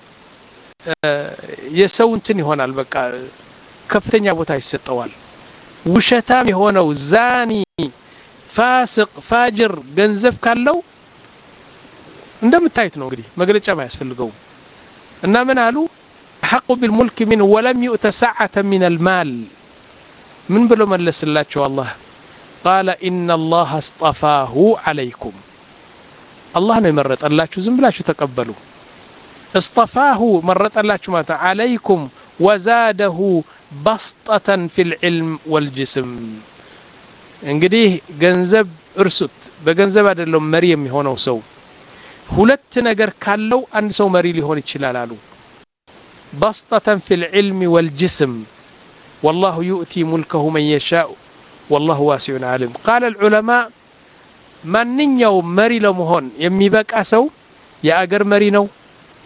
የሰው እንትን ይሆናል በቃ ከፍተኛ ቦታ ይሰጠዋል ውሸታም የሆነው ዛኒ ፋሲቅ ፋጅር ገንዘብ ካለው እንደምታዩት ነው እንግዲህ መግለጫ ማያስፈልገው እና ምን አሉ حق بالملك منه ولم يؤت سعة من المال من بلو ملس الله الله قال إن الله اصطفاه عليكم الله نمرت الله شو زم بلا شو تقبلوا اصطفاه مرت الله شو مات عليكم وزاده بسطة في العلم والجسم እንግዲህ ገንዘብ እርሱት በገንዘብ አይደለም መሪ የሚሆነው ሰው ሁለት ነገር ካለው አንድ ሰው መሪ ሊሆን ይችላል አሉ بسطة في العلم والجسم والله يؤتي ملكه من يشاء والله واسع عليم قال العلماء ማንኛው መሪ ለመሆን የሚበቃ ሰው የአገር መሪ ነው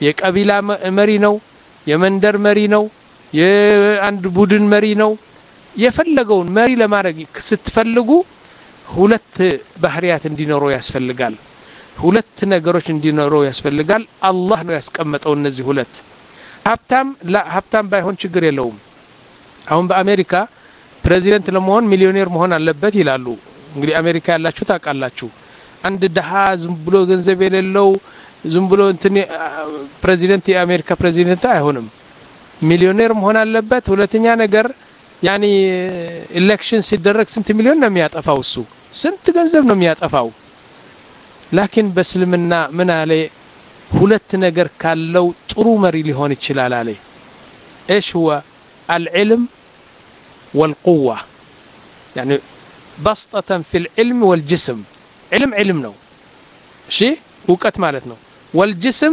የቀቢላ መሪ ነው የመንደር መሪ ነው የአንድ ቡድን መሪ ነው የፈለገውን መሪ ለማድረግ ስትፈልጉ ሁለት ባህሪያት እንዲኖረው ያስፈልጋል ሁለት ነገሮች እንዲኖረው ያስፈልጋል አላህ ነው ያስቀመጠው እነዚህ ሁለት ሀብታም ላ ሀብታም ባይሆን ችግር የለውም አሁን በአሜሪካ ፕሬዚደንት ለመሆን ሚሊዮኔር መሆን አለበት ይላሉ እንግዲህ አሜሪካ ያላችሁ ታውቃላችሁ አንድ ደሃ ዝም ብሎ ገንዘብ የሌለው ዝም ብሎ እንትን ፕሬዚደንት የአሜሪካ ፕሬዚደንት አይሆንም ሚሊዮኔር መሆን አለበት ሁለተኛ ነገር ያኒ ኢሌክሽን ሲደረግ ስንት ሚሊዮን ነው የሚያጠፋው እሱ ስንት ገንዘብ ነው የሚያጠፋው ላኪን በእስልምና ምን አለ ሁለት ነገር ካለው ጥሩ መሪ ሊሆን ይችላል አለ ايش هو العلم والقوه يعني بسطه في العلم والجسم علم علم ነው እሺ ዕውቀት ማለት ነው والجسم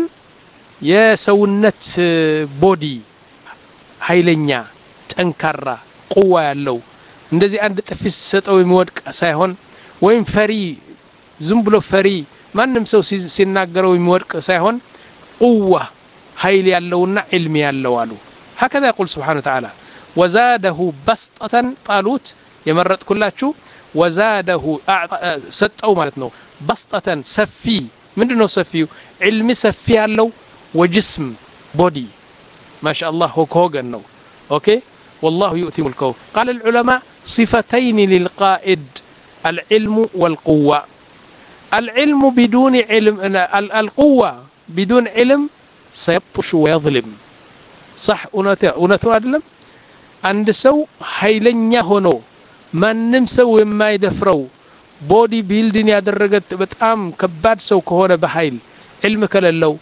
የሰውነት ቦዲ ኃይለኛ ጠንካራ ቁዋ ያለው እንደዚህ አንድ ጥፊ ሰጠው የሚወድቅ ሳይሆን ወይም ፈሪ ዝም ብሎ ፈሪ ማንንም ሰው ሲናገረው የሚወድቅ ሳይሆን ቁዋ ኃይል ያለውና علم ያለው አሉ هكذا يقول سبحانه وتعالى وزاده بسطة طالوت يمرط كلاچو وزاده ሰጠው ማለት ነው بسطة ሰፊ ምንድነው ሰፊው علم ሰፊ ያለው وجسم body ما شاء الله هو كوغن ነው اوكي والله يؤتي ملكه قال العلماء صفتين للقائد العلم والقوة العلم بدون علم القوة بدون علم سيبطش ويظلم صح እውነቱ አይደለም አንድ ሰው ኃይለኛ ሆኖ ማንንም ሰው የማይደፍረው ቦዲ ቢልዲንግ ያደረገ በጣም ከባድ ሰው ከሆነ በኃይል علم ከሌለው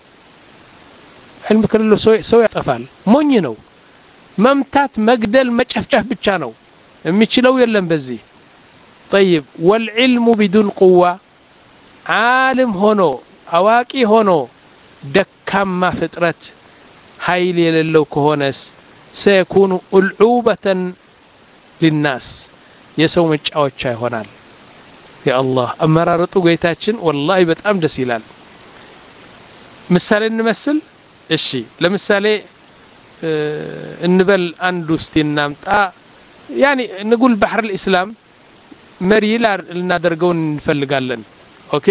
علم ከሌለው ሰው ያጠፋል ሞኝ ነው መምታት መግደል መጨፍጨፍ ብቻ ነው የሚችለው የለም በዚህ طيب والعلم بدون قوة عالم ሆኖ አዋቂ ሆኖ ደካማ ፍጥረት ኃይል የሌለው ከሆነስ سيكون ألعوبة للناس የሰው መጫወቻ ይሆናል يا الله አመራረጡ ጌታችን والله በጣም ደስ ይላል ምሳሌ እንመስል እሺ ለምሳሌ እንበል አንድ ውስጥ እናምጣ يعني نقول بحر الإسلام መሪ ልናደርገው እንፈልጋለን ኦኬ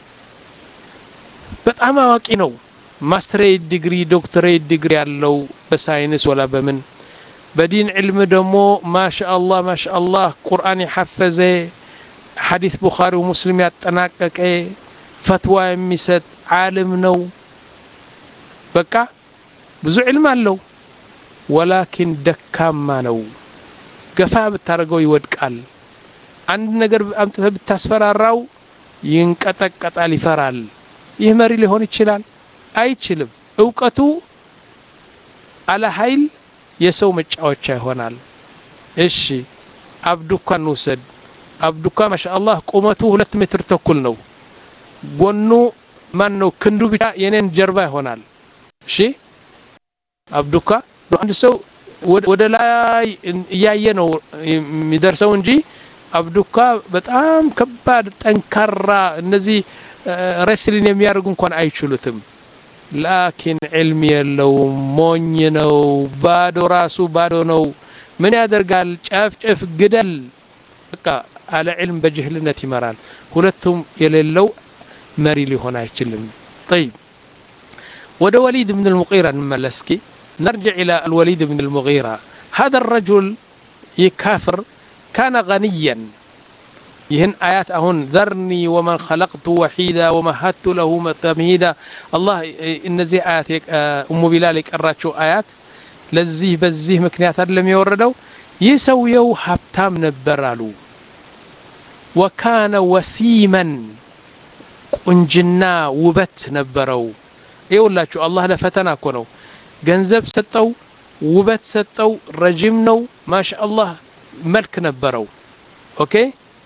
በጣም አዋቂ ነው ማስተሬት ዲግሪ ዶክተሬት ዲግሪ ያለው በሳይንስ ወላ በምን በዲን علم ደግሞ ማሻአላህ ማሻአላህ ቁርአን ይሐፈዘ ሐዲስ ቡኻሪ ወሙስሊም ያጠናቀቀ ፈትዋ የሚሰጥ ዓለም ነው በቃ ብዙ علم አለው ولكن ደካማ ነው ገፋ ብታረገው ይወድቃል አንድ ነገር አምጥተህ ብታስፈራራው ይንቀጠቀጣል ይፈራል ይህ መሪ ሊሆን ይችላል አይችልም ዕውቀቱ አለ ኃይል የሰው መጫወቻ ይሆናል እሺ አብዱካን ወሰድ አብዱካ ማሻአላህ ቁመቱ ሁለት ሜትር ተኩል ነው ጎኑ ማን ነው ክንዱ ብቻ የኔን ጀርባ ይሆናል እሺ አብዱካ አንድ ሰው ወደ ላይ ያየ ነው የሚደርሰው እንጂ አብዱካ በጣም ከባድ ጠንካራ እነዚህ ሬስሊን የሚያርጉ እንኳን አይችሉትም لكن علم የለው ሞኝ ነው ባዶ ራሱ ባዶ ነው ምን ያደርጋል ጫፍጭፍ ግደል በቃ አለ علم በጅህልነት ይመራል ሁለቱም የሌለው መሪ ሊሆን አይችልም طيب ወደ وليد بن المغيرة نملسكي نرجع إلى الوليد بن المغيرة هذا الرجل يكافر كان غنيا يهن آيات أهون ذرني ومن خلقت وحيدا ومهدت له تمهيدا الله إن زي آيات أم بلال قراتشو آيات لزيه بزيه مكنيات لم يوردوا يسويو حبتام نبرالو وكان وسيما قنجنا وبت نبرو يقولاتشو الله لفتنا كونو ገንዘብ ሰጠው ውበት ሰጠው ረጅም ነው ማሻአላህ መልክ ነበረው ኦኬ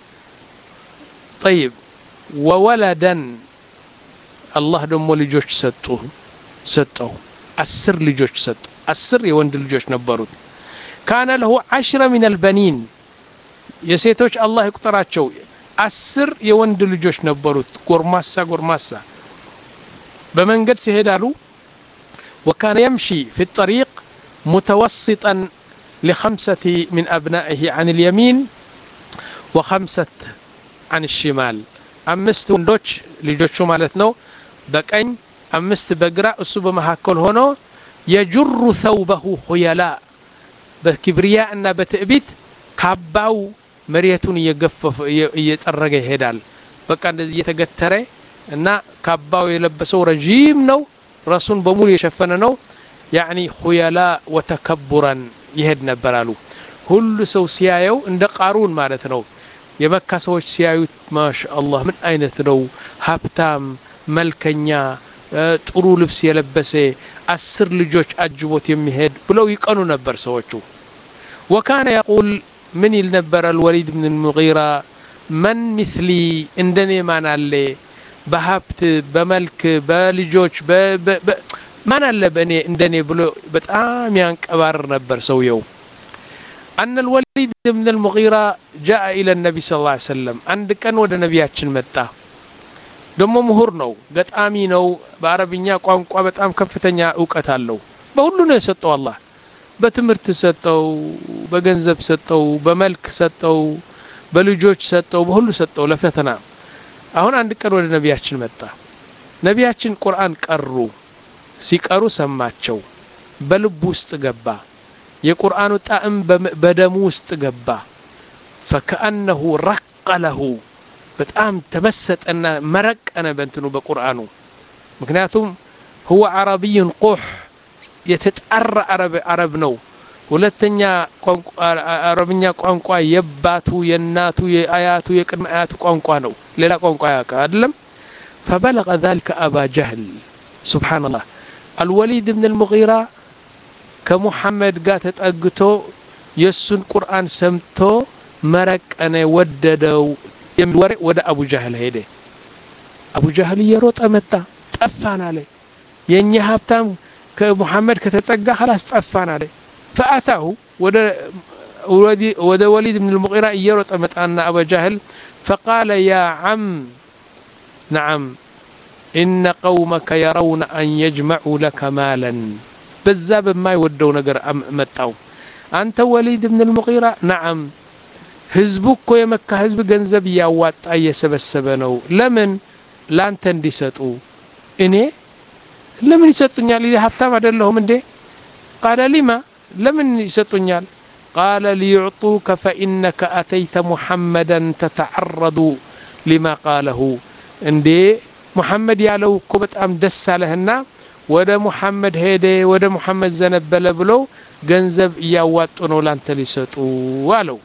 طيب وولدا الله ደሞ ልጆች ሰጡ ሰጠው አስር ልጆች ሰጠ አስር የወንድ ልጆች ነበሩት كان له عشرة من البنين የሴቶች አላህ ይቁጠራቸው አስር የወንድ ልጆች ነበሩት ጎርማሳ ጎርማሳ በመንገድ ሲሄዳሉ وكان يمشي في الطريق متوسطا لخمسة من أبنائه عن اليمين وخمسة عن الشمال أمست وندوش لجوشو مالتنو بكين أمست بقرأ أسوب مهاكل هونو يجر ثوبه خيلاء بكبرياء أن بتأبيت كاباو مريتون يقفف يترقى هدال بكان يتقتري أن كاباو يلبسو رجيم نو رسول بمول يشفن نو يعني خيلاء وتكبرا يهد نبرالو كل سو سيايو عند قارون مالتنو የመካ ሰዎች ሲያዩት ማሻአላህ ምን አይነት ነው ሀብታም መልከኛ ጥሩ ልብስ የለበሰ አስር ልጆች አጅቦት የሚሄድ ብለው ይቀኑ ነበር ሰዎቹ وكان يقول من النبر الوليد بن المغيرة من مثلي እንደኔ ማን አለ በሀብት በመልክ በልጆች ማን አለ በእኔ እንደኔ ብሎ በጣም ያንቀባር ነበር ሰውየው أن الوليد بن المغيرة جاء إلى النبي صلى الله عليه وسلم عند كان ود نبياتشن متى دمو مهور نو بتامي نو بعربيኛ ቋንቋ በጣም ከፍተኛ ዕውቀት አለው በሁሉ ነው የሰጠው አላህ በትምህርት ሰጠው በገንዘብ ሰጠው በመልክ ሰጠው በልጆች ሰጠው በሁሉ ሰጠው ለፈተና አሁን አንድ ቀን ወደ ነቢያችን መጣ ነቢያችን ቁርአን ቀሩ ሲቀሩ ሰማቸው በልቡ ውስጥ ገባ የቁርአኑ ጣዕም በደሙ ውስጥ ገባ فكأنه رق له በጣም ተመሰጠና መረቀነ በእንትኑ በቁርአኑ ምክንያቱም هو عربي قح የተጣራ አረብ አረብ ነው ሁለተኛ ቋንቋ አረብኛ ቋንቋ የባቱ የናቱ የአያቱ የቅድመ አያቱ ቋንቋ ነው ሌላ ቋንቋ ያውቃ አይደለም فبلغ ذلك أبا جهل سبحان الله الوليد بن المغيرة كمحمد قات تأجتو يسون قرآن سمتو مرق أنا وددو يموري ودا أبو جهل هيدا أبو جهل يروط أمتا تأفان عليه يني هابتام كمحمد كتتأجى خلاص تأفان عليه فأتاه ودا ولدي ودا وليد من المغيرة يروط أمتا أن أبو جهل فقال يا عم نعم إن قومك يرون أن يجمعوا لك مالا بزاب ما يودو نجر متاو أنت وليد بن المغيرة نعم حزبك ويمكة حزب جنزب ياوات أي سبب سبنو لمن لا أنت نديستو إني لمن يستوني على اللي حبتها ما دلهم ده قال لما لمن يستوني قال ليعطوك فإنك أتيت محمدا تتعرض لما قاله عندي محمد يالو كبت أم دس عليهنا ወደ ሙሐመድ ሄደ ወደ ሙሐመድ ዘነበለ ብለው ገንዘብ ያዋጡ ነው ላንተ ሊሰጡ አለው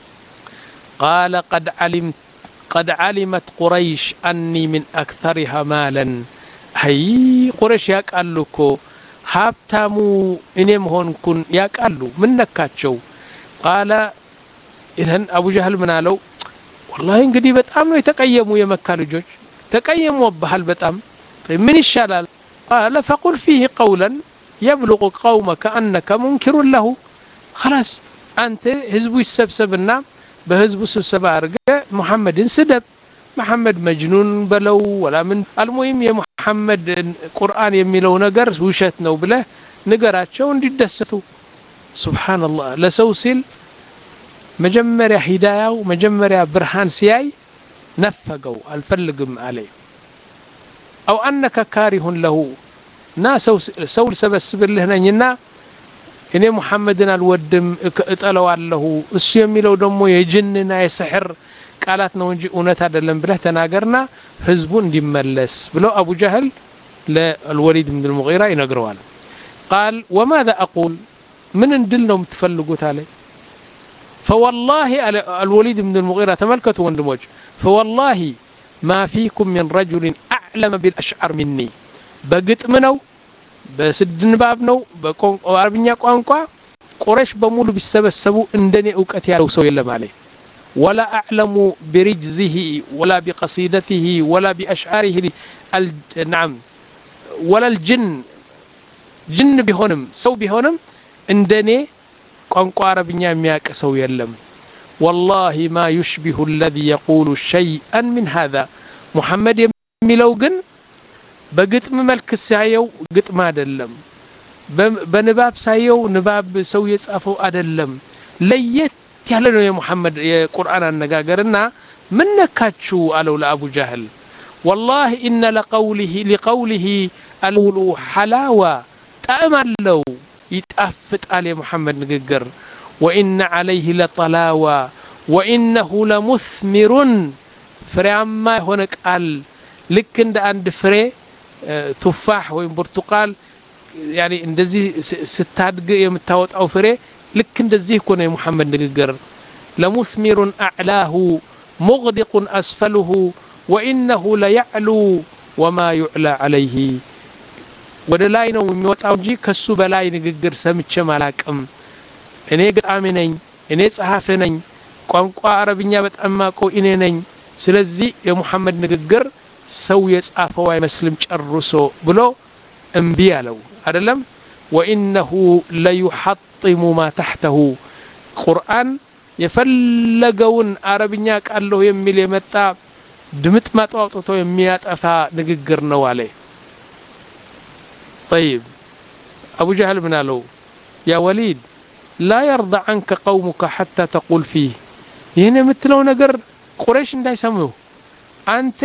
قال قد علمت قد علمت قريش اني من اكثرها مالا هي قريش ያቃሉኮ ሀብታሙ እኔም ሆንኩን ያቃሉ ምን ነካቸው قال إذن أبو جهل من አለው والله እንግዲህ በጣም ነው የተቀየሙ የመካ ልጆች ተቀየሙ በኋላ በጣም ምን ይሻላል قال فقل فيه قولا يبلغ قومك أنك منكر له خلاص أنت حزب السبسبنا بحزب السبسب أرجع محمد سدب محمد مجنون بلو ولا من المهم يا محمد قرآن يميلو نجر وشتنا وبله نجرات شو ندي دستو سبحان الله لسوسل مجمر هداية ومجمر برهان سياي نفقوا الفلقم عليه أو أنك كاره له ناس سول سبسب له نينا إني محمدنا الودم اتقلوا له السيمي لو دمو يجننا يسحر قالت نونجي أونت هذا لم بله تناقرنا حزبون دي ملس بلو أبو جهل للوليد بن المغيرة ينقروال قال وماذا أقول من ندلنا متفلقوا تالي فوالله الوليد بن المغيرة تملكته وندموج فوالله ما فيكم من رجل أعلم بالأشعار مني بقت منو بسدن بابنو بقون عربية قوانقوا قريش بمولو بالسبسبو اندني اوكتي على وسوي اللي عليه ولا أعلم برجزه ولا بقصيدته ولا بأشعاره الج... نعم ولا الجن جن بهونم سو بهونم اندني قوانقوا عربية مياك سوي اللم والله ما يشبه الذي يقول شيئا من هذا محمد يميلوغن بقتم ملك السعيو قتم هذا اللم በንባብ ሳየው ንባብ ሰው የጻፈው አይደለም ለየት ያለ ነው የሙሐመድ የቁርአን አነጋገርና ምን ነካችሁ አለው ለአቡ ጃህል والله ان لقوله لقوله القول حلاوه طعمالو يطفጣል የሙሐመድ ንግግር وان عليه لطلاوه وانه لمثمر ፍሬያማ የሆነ ቃል ልክ እንደ አንድ ፍሬ ቱፋህ ወይም ብርቱቃል يعني እንደዚህ ስታድግ የምታወጣው ፍሬ ልክ እንደዚህ እኮ ነው የሙሐመድ ንግግር لمثمر اعلاه مغدق اسفله وانه ليعلو وما يعلى عليه ወደ ላይ ነው የሚወጣው እንጂ ከሱ በላይ ንግግር ሰምቼ ማላቅም እኔ ገጣሚ ነኝ እኔ ጸሐፊ ነኝ ቋንቋ አረብኛ በጣም ማቆ እኔ ነኝ ስለዚህ የሙሐመድ ንግግር ሰው የጻፈው አይመስልም ጨርሶ ብሎ እንቢ ያለው አይደለም وانه ليحطم ما تحته ቁርአን የፈለገውን አረብኛ ቃለው የሚል የመጣ ድምጥ ማጣውጥቶ የሚያጠፋ ንግግር ነው አለ طيب ابو جهل من قالوا يا وليد لا يرضى عنك قومك حتى تقول فيه ይሄን የምትለው ነገር ቁረይሽ እንዳይሰሙው አንተ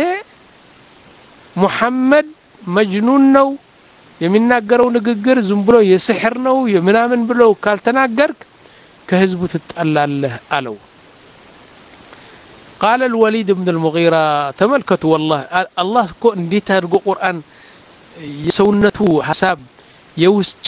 ሙሐመድ መጅኑን ነው የሚናገረው ንግግር ዝም ብሎ የስሕር ነው የምናምን ብሎ ካልተናገርክ ከህዝቡ ትጣላለህ አለው قال الوليد بن المغيرة تملكته والله الله كو እንዴት አድርጎ ቁርአን የሰውነቱ ሐሳብ የውስጡ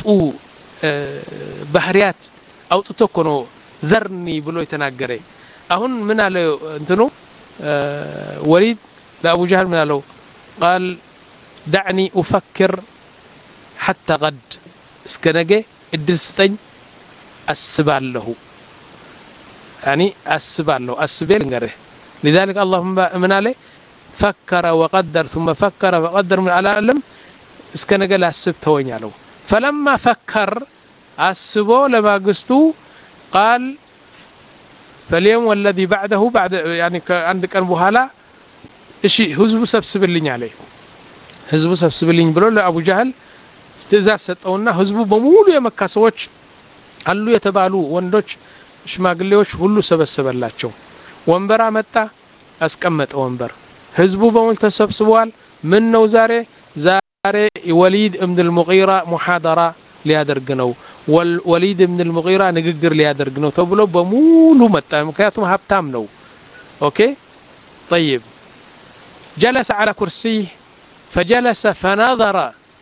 ባህሪያት አውጥቶ እኮ ነው ዘርኒ ብሎ የተናገረ አሁን ምን አለ እንትኑ وليد لابو جهل من قالوا قال دعني افكر حتى غد اسكنجه ادل سطኝ اسبالله يعني اسبالله اسبل نغره لذلك اللهم من عليه فكر وقدر ثم فكر وقدر من على علم اسكنجه لاسب توኝ አለው فلما فكر اسبو لماغستو قال فاليوم والذي بعده بعد يعني عند ቀን በኋላ እሺ ህዝቡ ሰብስብልኝ አለ ህዝቡ ሰብስብልኝ ብሎ ለአቡ ጃህል ትእዛዝ ሰጠውና ህዝቡ በሙሉ የመካ ሰዎች አሉ የተባሉ ወንዶች ሽማግሌዎች ሁሉ ሰበሰበላቸው ወንበር አመጣ አስቀመጠ ወንበር ህዝቡ በሙሉ ተሰብስበዋል ምን ነው ዛሬ ዛሬ ወሊድ ኢብኑ አልሙጊራ ሙሐደራ ሊያደርግ ነው ወሊድ ኢብኑ አልሙጊራ ንግግር ሊያደርግ ነው ተብሎ በሙሉ መጣ ምክንያቱም ሀብታም ነው ኦኬ طيب جلس على كرسيه فجلس فنظر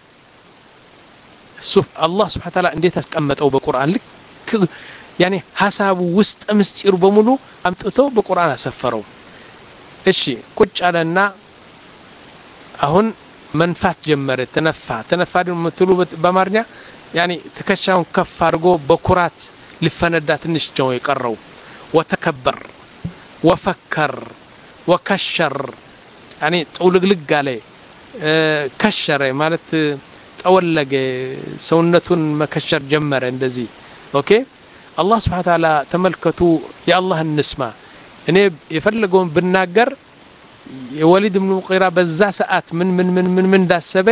شوف الله سبحانه وتعالى እንዴት አስቀመጠው በቁርአን ልክ يعني ሐሳቡ ውስጥ ምስጢሩ በሙሉ አምጥቶ በቁርአን አሰፈረው እሺ ቁጭ አለና አሁን መንፋት ጀመረ ተነፋ ተነፋ ደግሞ ምትሉ በማርኛ يعني ተከሻውን ከፍ አድርጎ በኩራት ሊፈነዳ ትንሽ ነው የቀረው وتكبر وفكر وكشر يعني طولغلغ عليه كشر ማለት ጠወለገ ሰውነቱን መከሸር ጀመረ እንደዚህ ኦኬ الله سبحانه وتعالى ተመልከቱ የአላህ እንስማ እኔ የፈለገውን ብናገር የወሊድ ኢብኑ ሙጊራ በዛ ሰዓት ምን ምን ምን ምን ምን ዳሰበ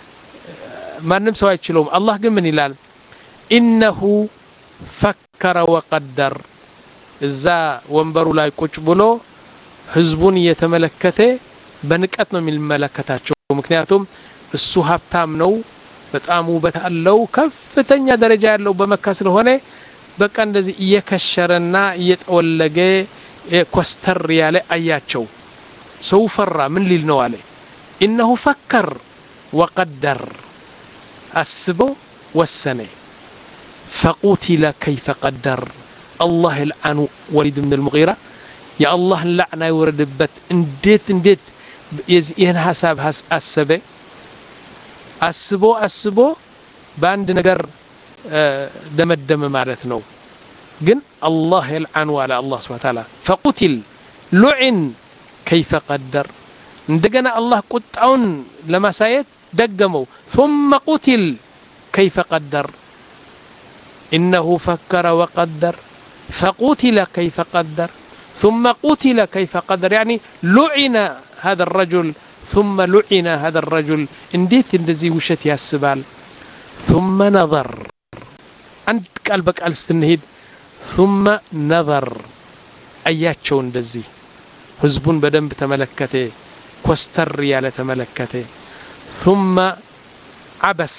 ማንም ሰው አይችለውም አላህ ግን ምን ይላል انه فكر وقدر እዛ ወንበሩ ላይ ቁጭ ብሎ ህዝቡን እየተመለከተ በንቀት ነው የሚመለከታቸው ምክንያቱም እሱ ሀብታም ነው በጣም ውበት አለው ከፍተኛ ደረጃ ያለው በመካ ስለሆነ በቃ እንደዚህ እየከሸረና እየጠወለገ ኮስተር ያለ አያቸው ሰው ፈራ ምን ሊል ነው አለ انه فكر وقدر اسبو وسنه فقتل كيف قدر الله يلعن وليد بن المغيرة يا الله اللعنه يوردበት እንዴት እንዴት ይሄን ሐሳብ አሰበ አስቦ አስቦ በአንድ ነገር ደመደመ ማለት ነው ግን الله يلعن على الله سبحانه وتعالى فقتل لعن كيف قدر እንደገና الله ቁጣውን ለማሳየት ደገመው ثم قتل كيف قدر انه فكر وقدر فقتل كيف قدر ثم قتل كيف قدر يعني لعن هذا الرجل ثم لعن هذا الرجل انديت اندزي وشت ياسبال ثم نظر عند قال بقال استنهد ثم نظر አያቸው እንደዚህ ህዝቡን በደንብ ተመለከተ ኮስተር ያለ ተመለከተ ثم عبس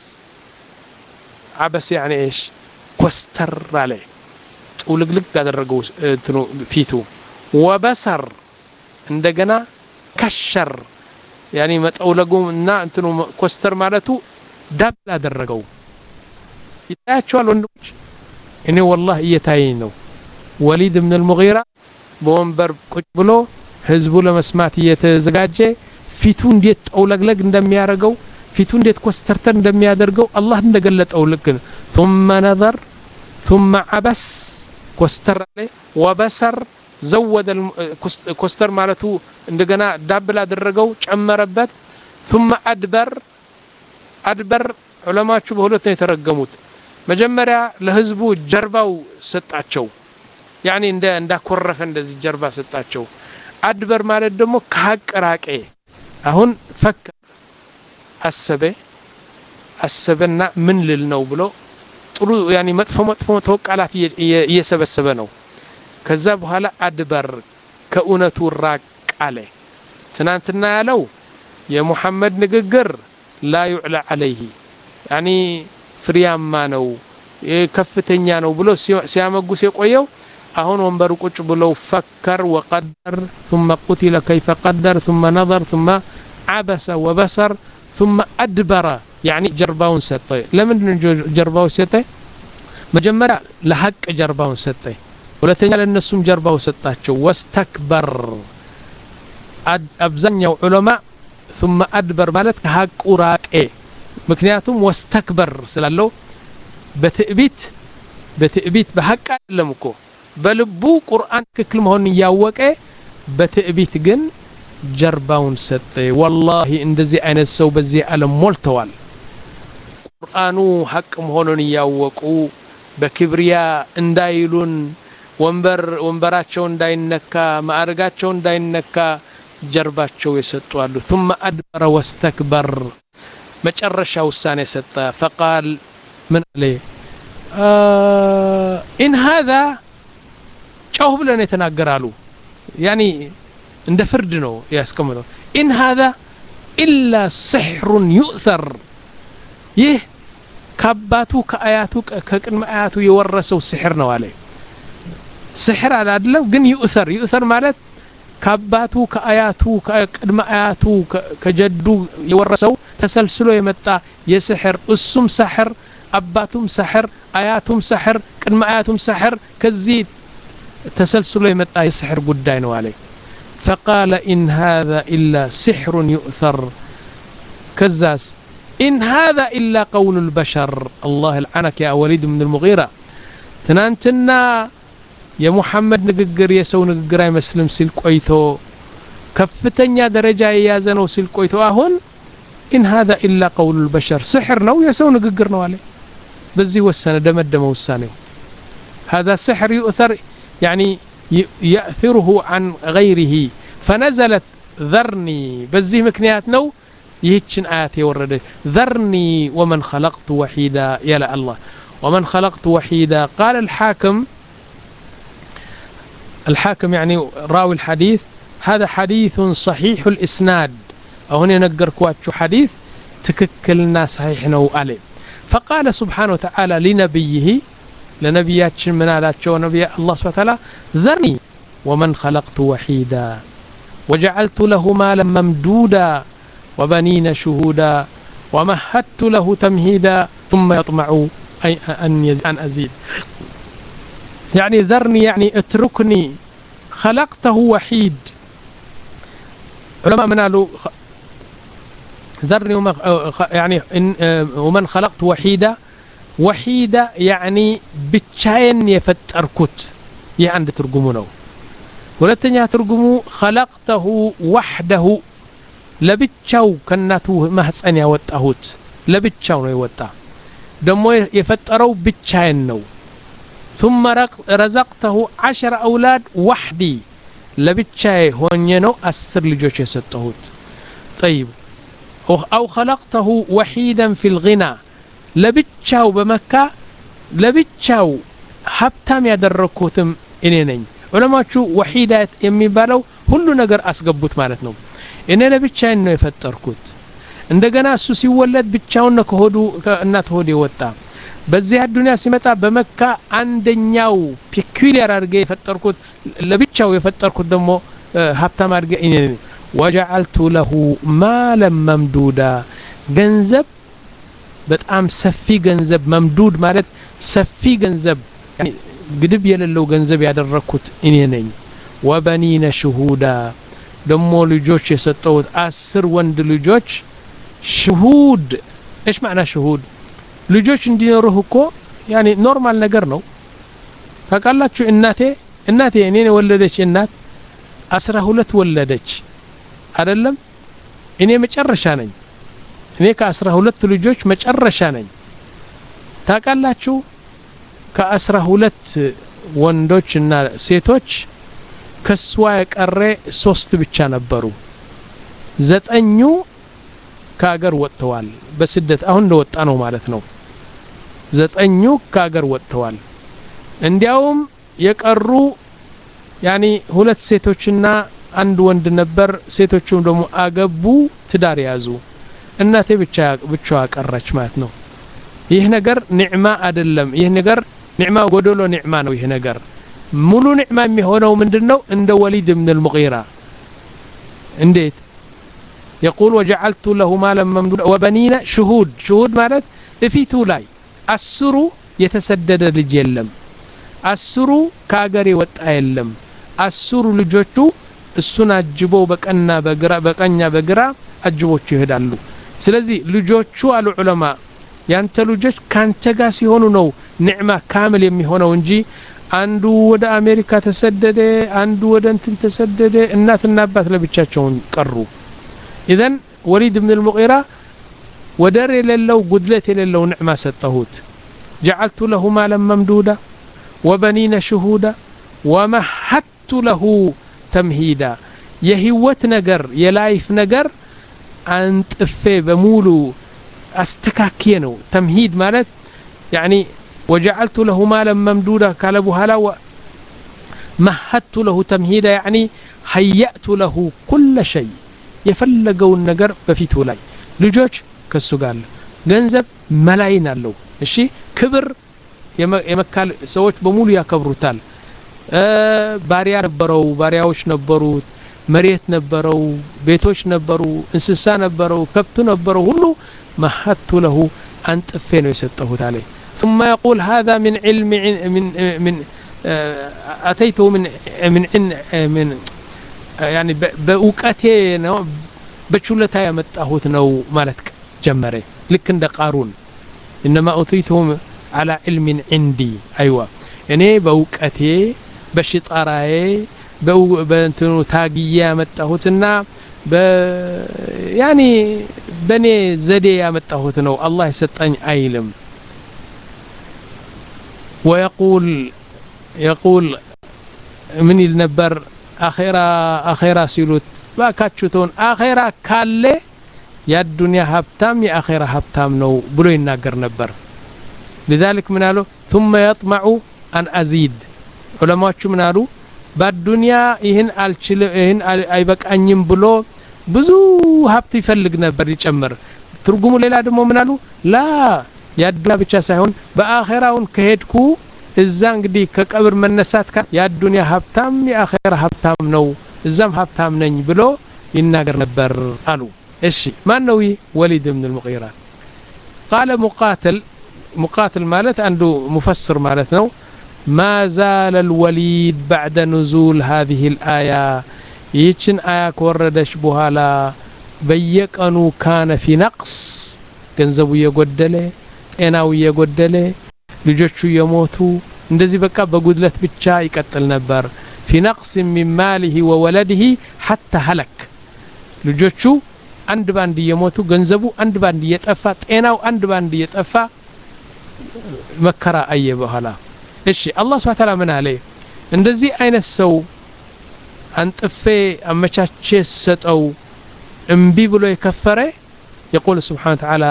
عبس يعني ايش ኮስተር አለ ጡልግልግ ያደረገው እንትኑ ፊቱ وبصر እንደገና ከሸር يعني መጠውለጉና እንትኑ ኮስተር ማለቱ ዳብል አደረገው ይታያቸዋል ወንድሞች እኔ والله እየታየኝ ነው وليد بن المغيرة በወንበር ቁጭ ብሎ ህዝቡ ለመስማት እየተዘጋጀ ፊቱ እንዴት ጠውለግለግ እንደሚያረጋው ፊቱ እንዴት ኮስተርተር እንደሚያደርገው አላህ እንደገለጠው ልክ ثم نظر ثم عبس ኮስተር አለ وبصر زود ኮስተር ማለቱ እንደገና ዳብል አደረገው ጨመረበት ثم أدبر أدبر ዑለማዎቹ በሁለት ነው የተረገሙት መጀመሪያ ለህዝቡ ጀርባው ሰጣቸው يعني እንደ እንዳኮረፈ እንደዚህ ጀርባ ሰጣቸው አድበር ማለት ደግሞ ከሐቅራቄ አሁን ፈክ አሰበ አሰበና ምን ልል ነው ብሎ ጥሩ يعني መጥፎ መጥፎ ተወቃላት እየሰበሰበ ነው ከዛ በኋላ አድበር ከኡነቱ ራቅ አለ ትናንትና ያለው የሙሐመድ ንግግር لا يعلى عليه يعني ፍሪያማ ነው ከፍተኛ ነው ብሎ ሲያመጉስ የቆየው አሁን ወንበሩ ቁጭ ብለው ፈከር وقدر ثم قتل كيف قدر ثم نظر ثم عبس وبصر ثم أدبر يعني جرباون سطه لمن جرباو سطه መጀመሪያ ለሐቅ ጀርባውን ሰጠ ሁለተኛ ለነሱም ጀርባው ሰጣቸው واستكبر አብዛኛው ዑለማ ثم أدبر ማለት ከሐቁ ራቀ ምክንያቱም واستكبر ስላለው በትዕቢት በትዕቢት በሐቅ አይደለም እኮ በልቡ ቁርአን ትክክል መሆን ያወቀ በትዕቢት ግን ጀርባውን ሰጠ والله እንደዚህ አይነት ሰው በዚህ ዓለም ሞልተዋል ቁርአኑ ሐቅ መሆኑን ያወቁ በክብሪያ እንዳይሉን ወንበር ወንበራቸው እንዳይነካ ማዕረጋቸው እንዳይነካ ጀርባቸው የሰጡ አሉ ثم أدبر واستكبر መጨረሻ ውሳኔ ሰጠ فقال من عليه آه إن هذا ጮህ ብለን የተናገራሉ يعني እንደ ፍርድ ነው ያስቀመጠው إن هذا إلا سحر يؤثر ይህ ከአባቱ ከአያቱ ከቅድመ አያቱ የወረሰው ሲህር ነው አለ ሲህር አይደለም ግን يؤثر يؤثر ማለት ከአባቱ ከአያቱ ከቅድመ አያቱ ከጀዱ የወረሰው ተሰልስሎ የመጣ የሲህር እሱም ሲህር አባቱም ሲህር አያቱም ሲህር ቅድመ አያቱም ሲህር ከዚህ تسلسل يمطى السحر ጉዳይ ነው አለ فقال إن هذا إلا سحر يؤثر كزاس إن هذا إلا قول البشر الله العنك يا وليد بن المغيرة ትናንትና የሙሐመድ ንግግር የሰው ንግግር አይመስልም ሲል ቆይቶ ከፍተኛ ደረጃ የያዘ ነው ሲል ቆይቶ አሁን إن هذا إلا قول البشر سحر ነው የሰው ንግግር ነው አለ በዚህ ወሰነ ደመደመ ውሳኔው هذا سحر يؤثر يعني يأثره عن غيره فنزلت ذرني بزي مكنيات نو يهتشن آيات يورد ذرني ومن خلقت وحيدا يا الله ومن خلقت وحيدا قال الحاكم الحاكم يعني راوي الحديث هذا حديث صحيح الإسناد أو هنا نقر كواتشو حديث تككلنا صحيح نو عليه فقال سبحانه وتعالى لنبيه لنبياتشن من علاتشو نبي الله سبحانه وتعالى ذرني ومن خلقت وحيدا وجعلت له مالا ممدودا وبنين شهودا ومهدت له تمهيدا ثم يطمع أن أزيد يعني ذرني يعني اتركني خلقته وحيد علماء من قالوا ذرني يعني ومن خلقت وحيدا وحيدة يعني بتشاين يفتركوت يعني ترجمونه ولا تنيا ترجمو خلقته وحده لبتشاو كناتو مهصن ያወጣሁት ለብቻው ነው የወጣ ደሞ የፈጠረው ብቻዬን ነው ثم رزقته عشر اولاد وحدي ለብቻዬ ሆኜ ነው አስር ልጆች የሰጠሁት طيب او خلقته وحيدا في الغنى ለብቻው በመካ ለብቻው ሀብታም ያደረኩትም እኔ ነኝ ዑለማቹ ወሂዳት የሚባለው ሁሉ ነገር አስገቡት ማለት ነው እኔ ለብቻዬን ነው የፈጠርኩት እንደገና እሱ ሲወለድ ብቻውን ነው ከሆዱ ከእናት ሆድ የወጣ በዚህ ዱንያ ሲመጣ በመካ አንደኛው ፒኩሊየር አድርጌ የፈጠርኩት ለብቻው የፈጠርኩት ደግሞ ሀብታም አድርጌ እኔ ነኝ وجعلت له مالا ممدودا ገንዘብ በጣም ሰፊ ገንዘብ መምዱድ ማለት ሰፊ ገንዘብ يعني ግድብ የሌለው ገንዘብ ያደረኩት እኔ ነኝ وبنين شهودا ደሞ ልጆች የሰጠሁት አስር ወንድ ልጆች شهود ايش معنى شهود ልጆች እንዲኖርህ እኮ يعني ኖርማል ነገር ነው ታውቃላችሁ እናቴ እናቴ እኔን ወለደች እናት አስራ ሁለት ወለደች አይደለም እኔ መጨረሻ ነኝ እኔ ከአስራ ሁለት ልጆች መጨረሻ ነኝ ታውቃላችሁ ከአስራ ሁለት ወንዶችና ሴቶች ከሷ የቀረ ሶስት ብቻ ነበሩ ዘጠኙ ከአገር ወጥተዋል በስደት አሁን እንደወጣ ነው ማለት ነው ዘጠኙ ከአገር ወጥተዋል እንዲያውም የቀሩ ያኒ ሁለት ሴቶችና አንድ ወንድ ነበር ሴቶቹም ደግሞ አገቡ ትዳር ያዙ እናቴ ብቻ ብቻዋ ቀረች ማለት ነው ይህ ነገር ኒዕማ አይደለም ይህ ነገር ኒዕማ ጎዶሎ ኒዕማ ነው ይህ ነገር ሙሉ ኒዕማ የሚሆነው ምንድነው እንደ ወሊድ ኢብኑ አልሙጊራ እንዴት يقول وجعلت له مالا ممدودا وبنين شهود شهود ማለት እፊቱ ላይ አስሩ የተሰደደ ልጅ የለም አስሩ ከአገር የወጣ የለም አስሩ ልጆቹ እሱን አጅበው በቀና በግራ በቀኛ በግራ አጅቦቹ ይሄዳሉ ስለዚህ ልጆቹ አሉ ዑለማ ያንተ ልጆች ካንተ ጋር ሲሆኑ ነው ኒዕማ ካምል የሚሆነው እንጂ አንዱ ወደ አሜሪካ ተሰደደ አንዱ ወደ እንትን ተሰደደ እናትና አባት ለብቻቸው ቀሩ اذا وليد بن المغيرة ودر لله قدلت لله نعمة سطهوت جعلت له مالا ممدودا وبنين شهودا ومهدت له تمهيدا يهوت نجر يلايف نجر انت في بمولو استكاكينو تمهيد مالت يعني وجعلت له مالا ممدودا كالبو هلا مهدت له تمهيدا يعني هيأت له كل شيء የፈለገውን ነገር በፊቱ ላይ ልጆች ከሱ ጋር ገንዘብ መላይን አለው እሺ ክብር የመካል ሰዎች በሙሉ ያከብሩታል ባሪያ ነበረው ባሪያዎች ነበሩት መሬት ነበረው ቤቶች ነበሩ እንስሳ ነበረው ከብት ነበረው ሁሉ መሐቱ ለሁ አንጥፌ ነው የሰጠሁት አለ ثم يقول هذا من علم من من اتيته من من من يعني በእውቀቴ ነው በችሎታ ያመጣሁት ነው ማለት ጀመረ ልክ እንደ ቃሩን انما اوتيتهم على علم عندي ايوه እኔ በእውቀቴ በሽጣራዬ በእንትኑ ታግያ ያመጣሁትና በ يعني በኔ ዘዴ ያመጣሁት ነው አላህ ይሰጣኝ አይልም ويقول يقول من النبر አኺራ አኺራ ሲሉት ባካቹቶን አኺራ ካለ የዱንያ ሀብታም የአኺራ ሀብታም ነው ብሎ ይናገር ነበር لذلك ምን አሉ ثم يطمع ان ازيد ዑለማዎቹ ምን አሉ በዱንያ ይህን አልችል ይህን አይበቃኝም ብሎ ብዙ ሀብት ይፈልግ ነበር ይጨምር ትርጉሙ ሌላ ደግሞ ምን አሉ ላ የዱንያ ብቻ ሳይሆን በአኺራውን ከሄድኩ እዛ እንግዲህ ከቀብር መነሳት ካ የዱንያ ሀብታም የአኺራ ሀብታም ነው እዛም ሀብታም ነኝ ብሎ ይናገር ነበር አሉ እሺ ማን ነው ወሊድ ኢብኑ አልሙጊራ قال مقاتل مقاتل ማለት አንዱ مفسر ማለት ነው ما زال الوليد بعد نزول هذه الآية ይችን አያ ከወረደች በኋላ በየቀኑ كان في نقص ገንዘቡ የጎደለ ጤናው የጎደለ ልጆቹ የሞቱ እንደዚህ በቃ በጉድለት ብቻ ይቀጥል ነበር في نقص من ماله وولده حتى هلك ልጆቹ አንድ ባንድ የሞቱ ገንዘቡ አንድ ባንድ የጠፋ ጤናው አንድ ባንድ የጠፋ መከራ አየ በኋላ እሺ አላህ Subhanahu Wa Ta'ala ምን አለ እንደዚህ አይነት ሰው አንጥፌ አመቻቸ ሰጠው እምቢ ብሎ የከፈረ يقول سبحانه وتعالى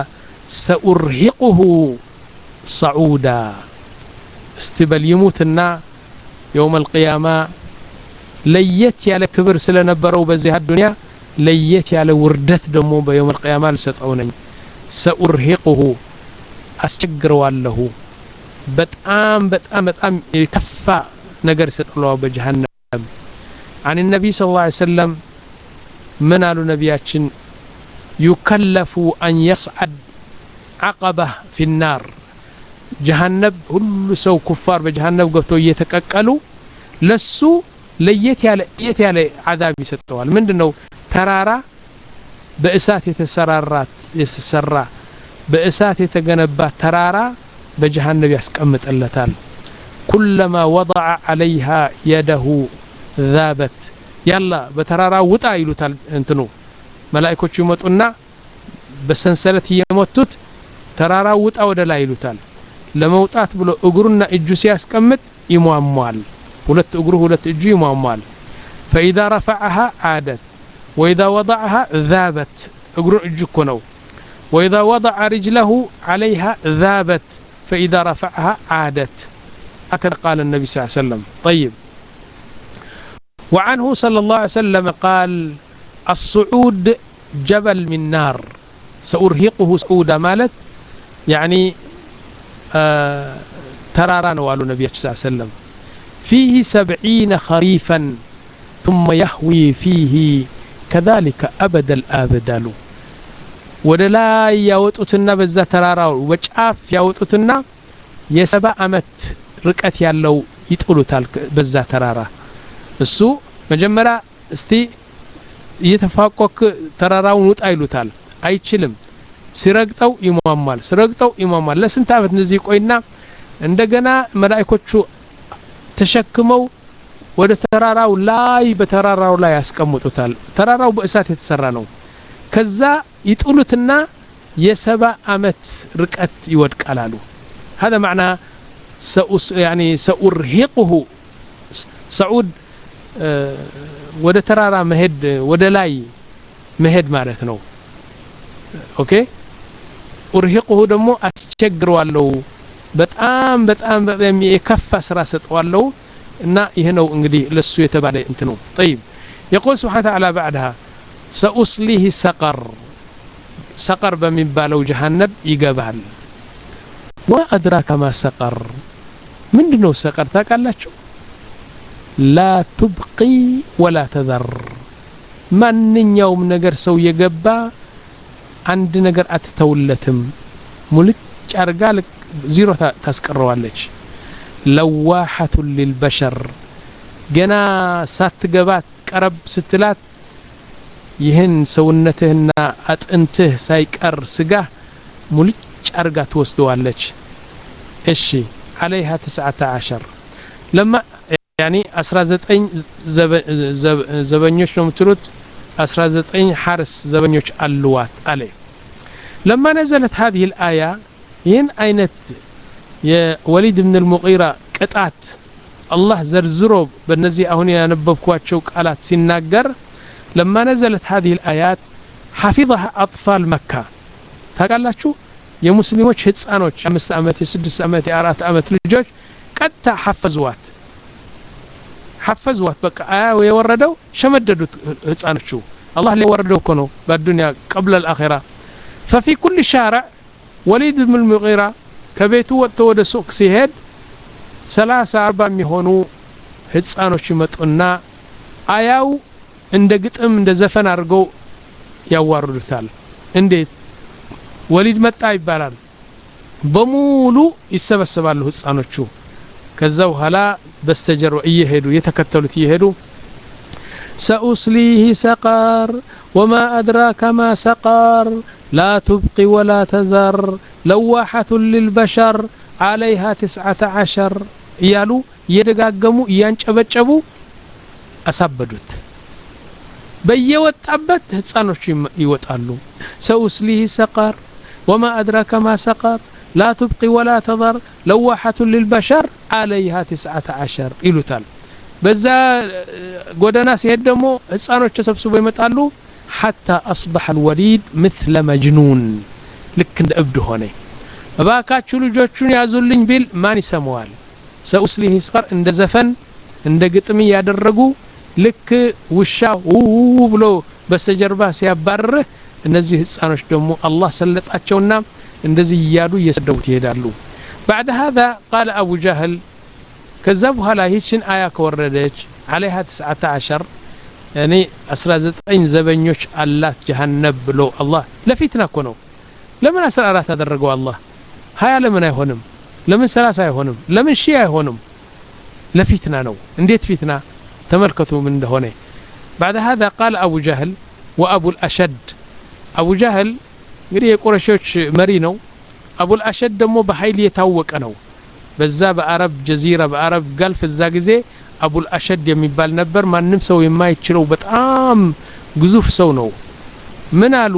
سأرهقه صعودا استبل يموتنا يوم القيامة ليت على كبر سلنبروا بزي الدنيا ليت على وردت دمو بيوم القيامة لستعونني سأرهقه أسجروا له بتأم بتأم بتأم يكفى نجر ستقلوا بجهنم عن النبي صلى الله عليه وسلم من قالوا نبياتشن يكلف أن يصعد عقبة في النار جهنم كل سو كفار بجهنم قفتوا يتككلوا لسو ليت على ليت على عذاب يسطوال ምንድነው ተራራ በእሳት የተሰራራት የተሰራ በእሳት የተገነባ ተራራ በጀሃነም ያስቀምጥለታል كلما وضع عليها يده ذابت يلا በተራራ ውጣ ይሉታል እንትኑ መላእክቶቹ ይመጡና በሰንሰለት የመቱት ተራራ ውጣ ወደ ላይ ይሉታል ለመውጣት ብሎ እግሩና እጁ ሲያስቀምጥ ይሟሟል ሁለት እግሩ ሁለት እጁ ይሟሟል فإذا رفعها عادت وإذا وضعها ذابت እግሩ እጁ እኮ ነው وإذا وضع رجله عليها ذابت فإذا رفعها عادت هكذا قال النبي صلى الله عليه وسلم طيب وعنه صلى الله عليه وسلم قال الصعود جبل من نار سأرهقه صعودا مالت يعني آه تراران والو النبي صلى الله عليه وسلم فيه سبعين خريفا ثم يهوي فيه كذلك أبد الآبدال ودلا يوطوتنا بزا تراراو وጫፍ ያወጡትና የሰባ አመት ርቀት ያለው ይጥሉታል በዛ ተራራ እሱ መጀመሪያ እስቲ እየተፋቆክ ተራራውን ውጣ ይሉታል አይችልም ሲረግጠው ይሟሟል ሲረግጠው ይሟሟል ለስንት አመት እንደዚህ ቆይና እንደገና መላእክቶቹ ተሸክመው ወደ ተራራው ላይ በተራራው ላይ ያስቀምጡታል ተራራው በእሳት የተሰራ ነው ከዛ ይጥሉትና የሰባ አመት ርቀት ይወድቃል አሉ هذا معنى سأس يعني سأرهقه سعود ወደ ተራራ መሄድ ወደ ላይ መሄድ ማለት ነው ኦኬ أرهقه ደሞ አስቸግረዋለሁ በጣም በጣም በጣም የከፋ ስራ ሰጠዋለሁ እና ይሄ ነው እንግዲህ ለሱ የተባለ እንት ነው طيب يقول سبحانه وتعالى بعدها سأصليه سقر سقر በሚባለው جهنم ይገባል وأدراك ما سقر ምንድነው سقر ታውቃላችሁ لا تبقي ولا تذر ማንኛውም ነገር ሰው የገባ አንድ ነገር አትተውለትም ሙልጭ አርጋ ዜሮ ታስቀረዋለች لواحة للبشر ገና ሳትገባት ቀረብ ስትላት ይህን ሰውነትህና አጥንትህ ሳይቀር ስጋ ሙልጭ አርጋ ትወስደዋለች እሺ عليها تسعة عشر لما يعني أسرة زتين زبنيوش نمتلوت أسرة زتين حارس زبنيوش اللوات عليه لما نزلت هذه الآية ين أينت يا وليد بن المغيرة قطعت الله زرزرو بالنزي أهوني نببكواتشو قالات سنناقر لما نزلت هذه الآيات حفظها أطفال مكة تقال شو يا مسلموش هتسانوش خمس أمات سدس أمات أربعة أمات لجوج قد حفظوات حفظوات بقى آية ويوردوا شمددوا هتسانوشو الله اللي وردوا كانوا بالدنيا قبل الآخرة ففي كل شارع وليد بن المغيرة كبيتو وتود سوق سيهد ثلاثة أربعة ميهونو هتسانوش يمطونا آياو እንደ ግጥም እንደ ዘፈን አድርገው ያዋርዱታል እንዴት ወሊድ መጣ ይባላል በሙሉ ይሰበሰባሉ ህፃኖቹ ከዛው ኋላ በስተጀርባ እየሄዱ የተከተሉት እየሄዱ سأصليه سقر وما أدراك ما سقر لا تبقي ولا تذر لواحة للبشر عليها تسعة عشر يالو يدغاغمو يانጨበጨቡ አሳበዱት በየወጣበት ህፃኖች ይወጣሉ سأصليه سقر وما أدراك ما سقر لا تبقي ولا تذر لواحة للبشر عليها تسعة عشر ይሉታል በዛ ጎዳና ሲሄድ ደግሞ ህፃኖች ተሰብስበው ይመጣሉ حتى أصبح الوليد مثل مجنون ልክ እንደ እብድ ሆነ እባካችሁ ልጆቹን ያዙልኝ ቢል ማን ይሰማዋል ሰኡስሊህ ስቀር እንደ ዘፈን እንደ ግጥም ያደረጉ ልክ ውሻ ው ብሎ በስተጀርባ ሲያባርር እነዚህ ህፃኖች ደግሞ አላህ ሰለጣቸውና እንደዚህ ይያዱ እየሰደቡት ይሄዳሉ بعد هذا قال ابو جهل كذبوا هلا هيችን አያ ከወረደች عليها تسعة عشر يعني አስራ ዘጠኝ ዘበኞች አላት ጀሃነም ብሎ አላህ ለፊትና እኮ ነው ለምን አስራ አራት አደረገው አላህ ሀያ ለምን አይሆንም ለምን ሰላሳ አይሆንም ለምን ሺህ አይሆንም ለፊትና ነው እንዴት ፊትና ተመልከቱ ምን እንደሆነ بعد هذا قال ابو جهل وابو الاشد ابو جهل እንግዲህ የቁረሾች መሪ ነው ابو الاشد ደግሞ በኃይል የታወቀ ነው በዛ በአረብ ጀዚራ በአረብ ጋልፍ እዛ ጊዜ ابو الاشد የሚባል ነበር ማንንም ሰው የማይችለው በጣም ግዙፍ ሰው ነው ምን አሉ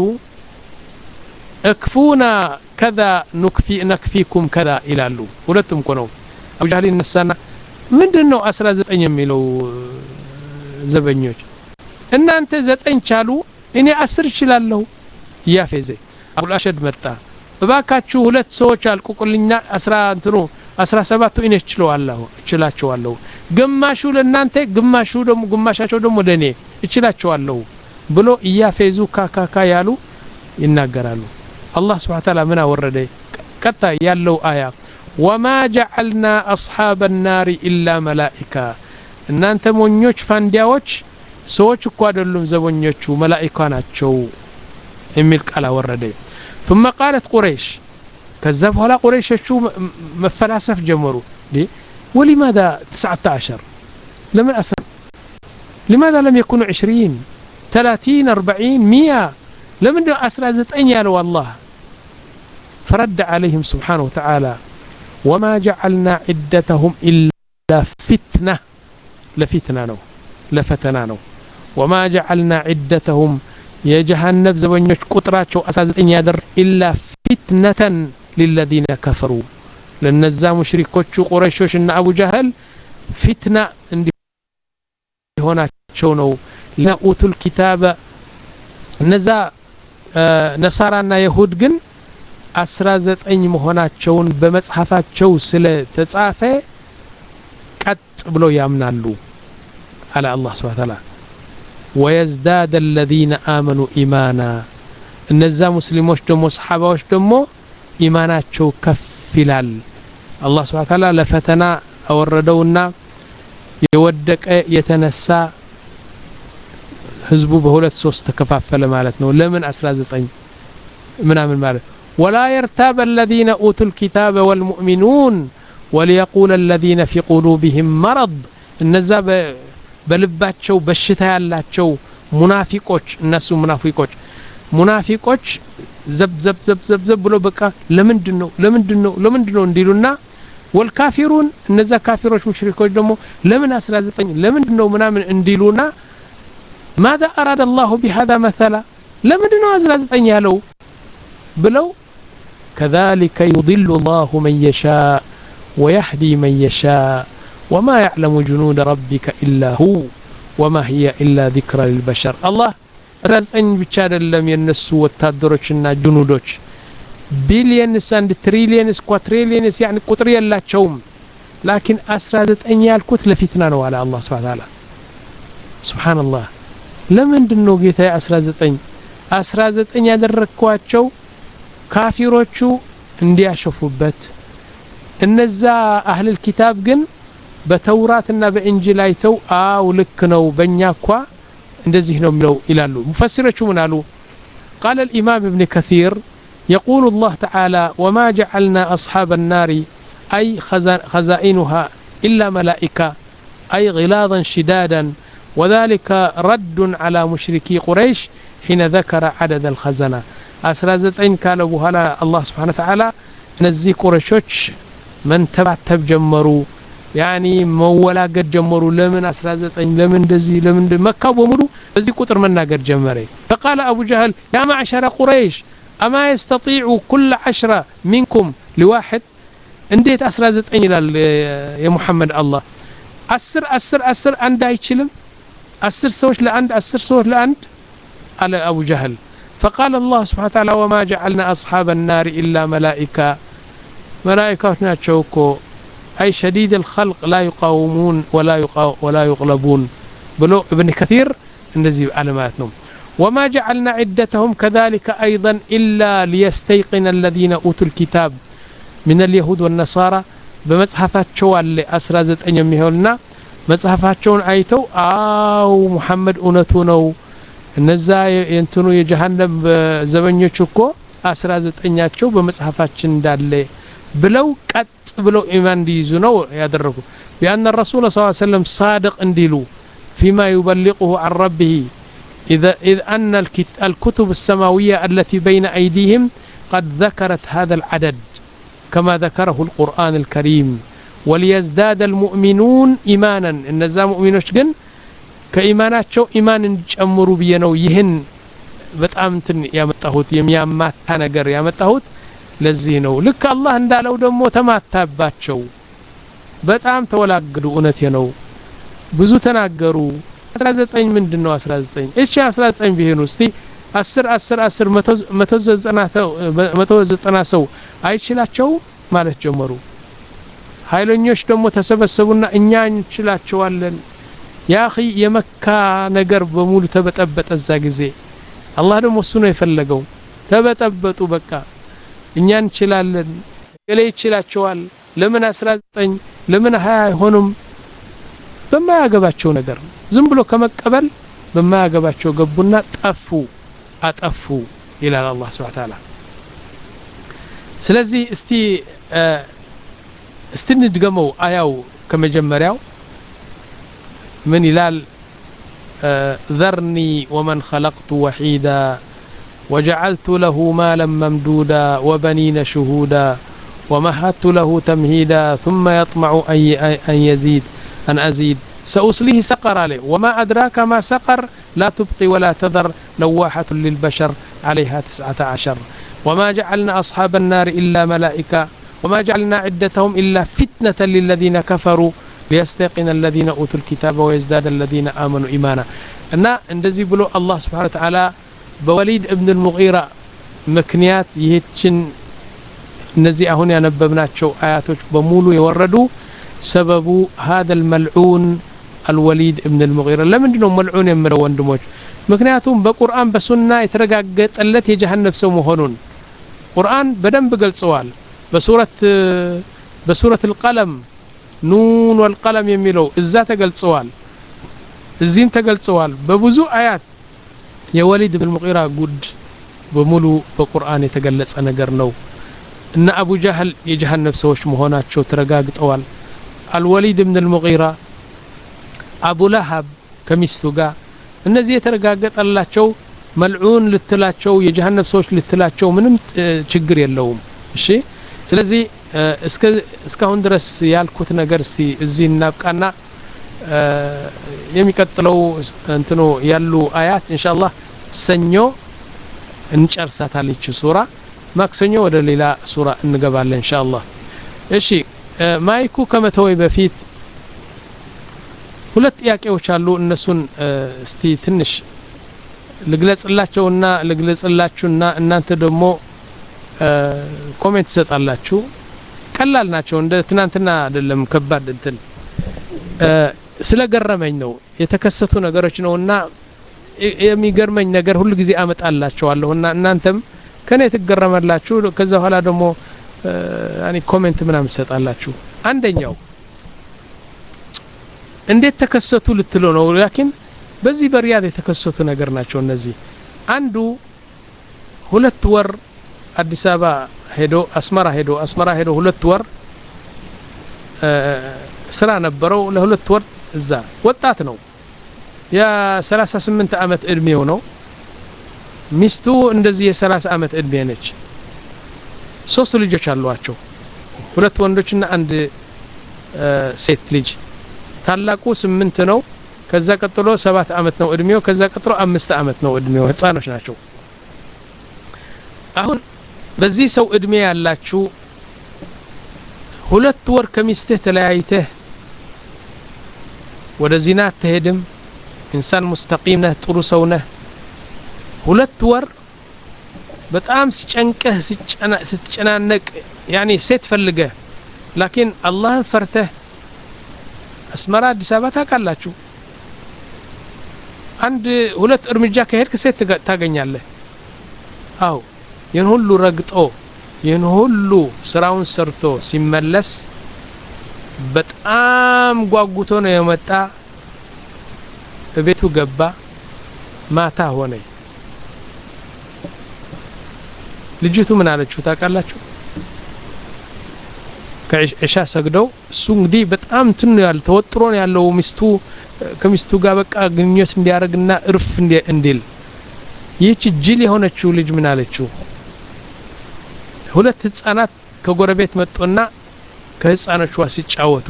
اكفونا كذا نكفي نكفيكم كذا ይላሉ ሁለቱም እኮ ነው አቡ ጃህል ይነሳና ምንድነው አስራ ዘጠኝ የሚለው ዘበኞች እናንተ ዘጠኝ ቻሉ እኔ አስር እችላለሁ ያፈዘ አቡ الاشد መጣ እባካችሁ ሁለት ሰዎች አልቁቁልኝና አስራ እንትኑ አስራ ሰባት እኔ እችላለሁ እችላቸዋለሁ ግማሹ ለእናንተ ግማሹ ደግሞ ግማሻቸው ደግሞ ለኔ እችላቸዋለሁ ብሎ ያፈዙ ካካካ ያሉ ይናገራሉ الله سبحانه وتعالى من ورد قطع يالو آية وما جعلنا أصحاب النار إلا ملائكة إن أنت مونيوش فاندياوش سووش كوادلهم زبونيوش ملائكاناتشو إميلك على ورد ثم قالت قريش كذبوا على قريش شو مفلاسف جمروا ليه ولماذا تسعة عشر لمن أسلم لماذا لم يكونوا عشرين ثلاثين أربعين مئة لمن أسرى زتين يالو الله فرد عليهم سبحانه وتعالى وما جعلنا عدتهم إلا فتنة لفتنة نو لفتنا نو وما جعلنا عدتهم يا جهنم زبنيش قطراتشو أسازتين يادر إلا فتنة للذين كفروا لأن الزا مشركوشو قريشوش إن أبو جهل فتنة عندي هنا شونو لا أوتوا الكتاب نزا ነሳራና ይሁድ ግን አስራ ዘጠኝ መሆናቸውን በመጽሐፋቸው ስለ ተጻፈ ቀጥ ብሎ ያምናሉ አለ አላህ Subhanahu Wa Ta'ala ويزداد الذين آمنوا إيمانا እነዛ ሙስሊሞች ደግሞ ሰሃባዎች ደግሞ ኢማናቸው ከፍ ይላል አላህ Subhanahu Wa Ta'ala ለፈተና አወረደውና የወደቀ የተነሳ ህዝቡ በሁለት ሶስት ተከፋፈለ ማለት ነው ለምን አስራ ዘጠኝ ምናምን ማለት ولا يرتاب الذين اوتوا الكتاب والمؤمنون وليقول الذين في قلوبهم مرض እነዛ በልባቸው በሽታ ያላቸው ሙናፊቆች እነሱ ሙናፊቆች ሙናፊቆች ዘብ ዘብ ዘብ ዘብ ዘብ ብሎ በቃ ለምንድነው ለምንድነው ለምንድነው እንዲሉና والكافرون እነዛ ካፊሮች ሙሽሪኮች ደግሞ ለምን አስራ ዘጠኝ ለምንድነው ምናምን እንዲሉና ماذا أراد الله بهذا مثلا لمدنا أزلازتين يالو بلو كذلك يضل الله من يشاء ويهدي من يشاء وما يعلم جنود ربك إلا هو وما هي إلا ذكرى للبشر الله أزلازتين بيشار لم ينسوا والتادروشنا جنودوش بليونس and trillions quadrillions يعني قطريا لا تشوم لكن أزلازتين يالكوت لفتنا على الله سبحانه وتعالى سبحان الله ለምንድነው ጌታዬ አስራ ዘጠኝ አስራ ዘጠኝ ያደረኳቸው ካፊሮቹ እንዲያሸፉበት እነዛ አህለል ኪታብ ግን በተውራትና በእንጂል አይተው አው ልክ ነው በእኛኳ እንደዚህ ነው የሚለው ይላሉ ሙፈሲሮቹ ምን አሉ قال الامام ابن كثير يقول الله تعالى وما جعلنا اصحاب النار اي خزائنها الا ملائكه اي غلاظا شدادا وذلك رد على مشركي قريش حين ذكر عدد الخزنة أسرازتين قالوا بها الله سبحانه وتعالى نزي قريشوش من تبع تبجمروا يعني مولا قد جمروا لمن أسرازتين لمن دزي لمن دزي مكة ومروا دزي قطر منا قد جمري فقال أبو جهل يا معشر قريش أما يستطيع كل عشرة منكم لواحد انديت أسرازتين يا محمد الله أسر أسر أسر عند هيتشلم أسر سوش لأند أسر سوش لأند على أبو جهل فقال الله سبحانه وتعالى وما جعلنا أصحاب النار إلا ملائكة ملائكة ناتشوكو أي شديد الخلق لا يقاومون ولا يقاو ولا يغلبون بلو ابن كثير نزي علاماتهم وما جعلنا عدتهم كذلك أيضا إلا ليستيقن الذين أوتوا الكتاب من اليهود والنصارى بمصحفات شوال لأسرازت أن يميهولنا مصحفات شون أيتو أو محمد أونتونو النزاي ينتنو يجهنم زبنيو شكو أسرازت أن ياتشو بمصحفات شندال بلو كت بلو إيمان ديزونو يادرقو بأن الرسول صلى الله عليه وسلم صادق انديلو فيما يبلغه عن ربه إذا إذ أن الكتب السماوية التي بين أيديهم قد ذكرت هذا العدد كما ذكره القرآن الكريم وليزداد المؤمنون إيمانا إن ذا مؤمنوش جن كإيمانات شو إيمان جمروا بينو يهن بتأمتن يا متهوت يميا ما تنجر يا متهوت لزينو لك الله اندالو دمو تماتبات شو بتأم تولاقدو أنتينو ብዙ ተናገሩ አስራ ዘጠኝ ምንድነው አስራ ዘጠኝ እሺ አስራ ዘጠኝ ቢሆኑ እስቲ አስር አስር አስር መቶ ዘጠና ሰው አይችላቸው ማለት ጀመሩ ኃይለኞች ደግሞ ተሰበሰቡና እኛ እንችላቸዋለን ያ اخي የመካ ነገር በሙሉ ተበጠበጠ እዛ ጊዜ አላህ ደግሞ እሱ ነው የፈለገው ተበጠበጡ በቃ እኛ እንችላለን ገሌ ይችላቸዋል ለምን አስራ ዘጠኝ ለምን ሃያ አይሆንም بما ያገባቸው ነገር ዝም ብሎ ከመቀበል በማ ያገባቸው ገቡና ጠፉ አጠፉ ይላል አላህ Subhanahu Wa Ta'ala ስለዚህ እስቲ እስቲ እንድገመው አያው ከመጀመሪያው ምን ይላል ذرني ومن خلقت وحيدا وجعلت له مالا ممدودا وبنين شهودا ومهدت له تمهيدا ثم يطمع أن يزيد أن أزيد سأصليه سقر عليه وما أدراك ما سقر لا تبقي ولا تذر لواحة للبشر عليها تسعة عشر وما جعلنا أصحاب النار إلا ملائكة وما جعلنا عدتهم إلا فتنة للذين كفروا ليستيقن الذين أوتوا الكتاب ويزداد الذين آمنوا إيمانا أن اندزي بلو الله سبحانه وتعالى بوليد ابن المغيرة مكنيات يهتشن نزي هنا نببنات شو آياتك بمولو يوردوا سبب هذا الملعون الوليد ابن المغيرة لمن دنو ملعون يمرو وندموش مكنياتهم بقرآن بسنة يترقاقت التي جهنم سو مهونون قرآن بدن بقل سوال بسورة بسورة القلم نون والقلم يميلو الزات قل سوال الزين تقل سوال ببزو آيات يا وليد ابن المغيرة قد بمولو بقرآن يتقلت أنا قرنو إن أبو جهل يجهنم سوش مهونات شو ترقاقت أوال الوليد بن المغيرة أبو لهب كميستوغا النزي يترقاقت الله شو ملعون للتلاتشو يجهنم سوش للتلاتشو منم تشقر يلوم الشي سلزي اسكا هندرس يالكوت نقرسي الزين نابقانا يمي كتلو انتنو يالو آيات إن شاء الله سنيو انشارسات هاليش سورة ماكسنيو ودا ليلا سورة نقبال إن شاء الله الشي ማይኩ ከመተወይ በፊት ሁለት ጥያቄዎች አሉ እነሱን እስቲ ትንሽ ልግለጽላቸውና ልግለጽላችሁና እናንተ ደግሞ ኮሜንት ሰጣላችሁ ቀላል ናቸው እንደ ትናንትና አይደለም ከባድ እንትን ስለገረመኝ ነው የተከሰቱ ነገሮች ነውና የሚገርመኝ ነገር ሁሉ ጊዜ አመጣላችኋለሁና እናንተም ከኔ ትገረማላችሁ ከዛ በኋላ ደግሞ ያኒ ኮሜንት ምናምን ሰጣላችሁ አንደኛው እንዴት ተከሰቱ ልትሉ ነው ላኪን በዚህ በሪያድ የተከሰቱ ነገር ናቸው እነዚህ አንዱ ሁለት ወር አዲስ አበባ ሄዶ አስመራ ሄዶ አስመራ ሄዶ ሁለት ወር ስራ ነበረው ለሁለት ወር እዛ ወጣት ነው ያ ሰላሳ ስምንት አመት እድሜው ነው ሚስቱ እንደዚህ የ30 አመት እድሜ ነች ሶስት ልጆች አሏቸው ሁለት ወንዶችና አንድ ሴት ልጅ ታላቁ ስምንት ነው ከዛ ቀጥሎ ሰባት አመት ነው እድሜው ከዛ ቀጥሎ አምስት አመት ነው እድሜው ህፃኖች ናቸው አሁን በዚህ ሰው እድሜ ያላችሁ ሁለት ወር ከሚስትህ ተለያይተህ ወደ ዚና ተሄድም ኢንሳን ሙስተቂም ነህ ጥሩ ሰው ነህ ሁለት ወር በጣም ሲጨንቀህ ሲጨናነቅ ያኒ ሴት ፈልገህ ላኪን አላህን ፈርተህ አስመራ አዲስ አበባ ታውቃላችሁ አንድ ሁለት እርምጃ ከሄድክ ሴት ታገኛለህ አው ይህን ሁሉ ረግጦ ይህን ሁሉ ስራውን ሰርቶ ሲመለስ በጣም ጓጉቶ ነው የመጣ በቤቱ ገባ ማታ ሆነ ልጅቱ ምን አለችው ታውቃላችሁ ከኢሻ ሰግደው እሱ እንግዲህ በጣም ትን ያለ ተወጥሮ ነው ያለው ሚስቱ ከሚስቱ ጋር በቃ ግንኙነት እንዲያረግና እርፍ እንዲል ይህች ጅል የሆነችው ልጅ ምን አለችው ሁለት ህፃናት ከጎረቤት መጡና ከህፃኖቹ ሲጫወቱ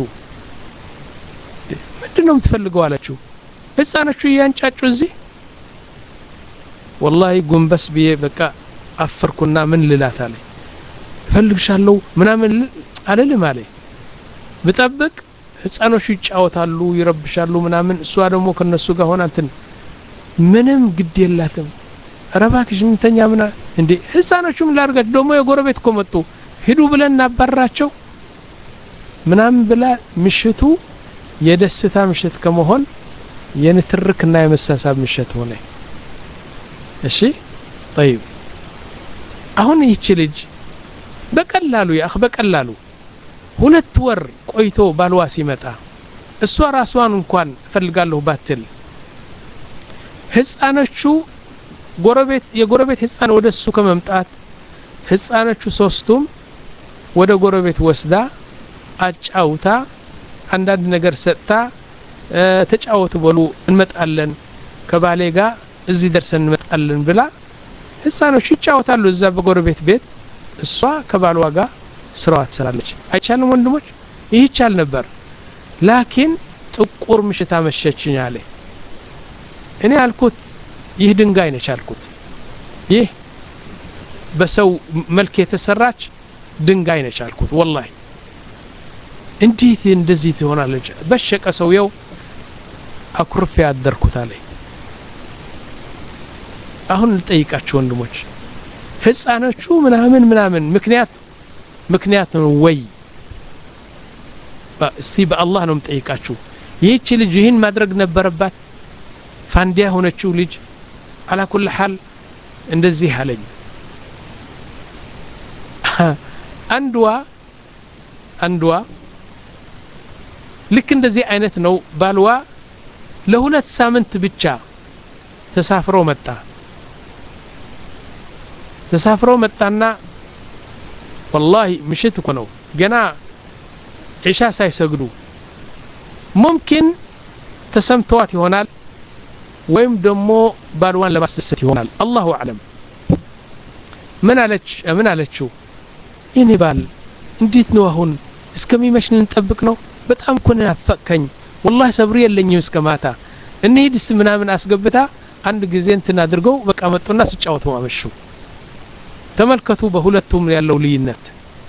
ምንድነው የምትፈልገው አለችው ህፃኖቹ ያንጫጩ እዚህ والله ጉንበስ ቢየ በቃ አፈርኩና ምን ልላት አለ ፈልግሻለሁ ምናምን አለልም አለ በጠብቅ ህፃኖቹ ይጫወታሉ ይረብሻሉ ምናምን እሷ ደግሞ ከነሱ ጋር ሆና እንትን ምንም ግድ የላትም ረባክሽ ምንተኛ ምና እንዴ ህፃኖቹም ላርጋች ደግሞ የጎረቤት ኮመጡ ሄዱ ብለን እናባራቸው ምናምን ብላ ምሽቱ የደስታ ምሽት ከመሆን የንትርክና የመሳሳብ ምሽት ሆነ እሺ طيب አሁን ይህች ልጅ በቀላሉ ያخ በቀላሉ ሁለት ወር ቆይቶ ባልዋ ሲመጣ እሷ ራስዋን እንኳን ፈልጋለሁ ባትል ህፃኖቹ ጎረቤት የጎረቤት ህፃን ወደሱ ከመምጣት ህፃኖቹ ሶስቱም ወደ ጎረቤት ወስዳ አጫውታ አንዳንድ ነገር ሰጥታ ተጫወቱ በሉ እንመጣለን ከባሌ ጋር እዚህ ደርሰን እንመጣለን ብላ ህፃኖቹ ይጫወታሉ እዛ በጎረቤት ቤት እሷ ከባልዋ ጋር ስራዋ ትሰራለች አይቻልም ወንድሞች ይህ ይቻል ነበር ላኪን ጥቁር ምሽታ መሸችኝ አለ እኔ አልኩት ይህ ድንጋይ ነች አልኩት ይህ በሰው መልክ የተሰራች ድንጋይ ነች አልኩት والله እንዴት እንደዚህ ትሆናለች በሸቀ ሰውየው አኩርፍ ያደርኩት አለ አሁን ልጠይቃችሁ ወንድሞች ህፃኖቹ ምናምን ምናምን ምክንያት ምክንያት ነው ወይ እስቲ በአላህ ነው የምጠይቃችሁ ይህች ልጅ ይህን ማድረግ ነበረባት ፋንዲያ ሆነችው ልጅ على كل حال እንደዚህ አለኝ አንዷ አንዷ ልክ እንደዚህ አይነት ነው ባልዋ ለሁለት ሳምንት ብቻ ተሳፍሮ መጣ ተሳፍሮ መጣና والله ምሽት እኮ ነው ገና ኢሻ ሳይሰግዱ ممكن ተሰምቷት ይሆናል ወይም ደግሞ ባልዋን ለማስደሰት ይሆናል አላሁ አለም ምን አለች ምን አለችው እኔ ባል እንዴት ነው አሁን እስከሚመሽ እንጠብቅ ነው በጣም እኮ ናፈቀኝ والله ሰብር የለኝም እስከማታ እንሂድስ ምናምን አስገብታ አንድ ጊዜ እንትን አድርገው በቃ መጡና ሲጫወቱ አመሹ ተመልከቱ በሁለቱም ያለው ልዩነት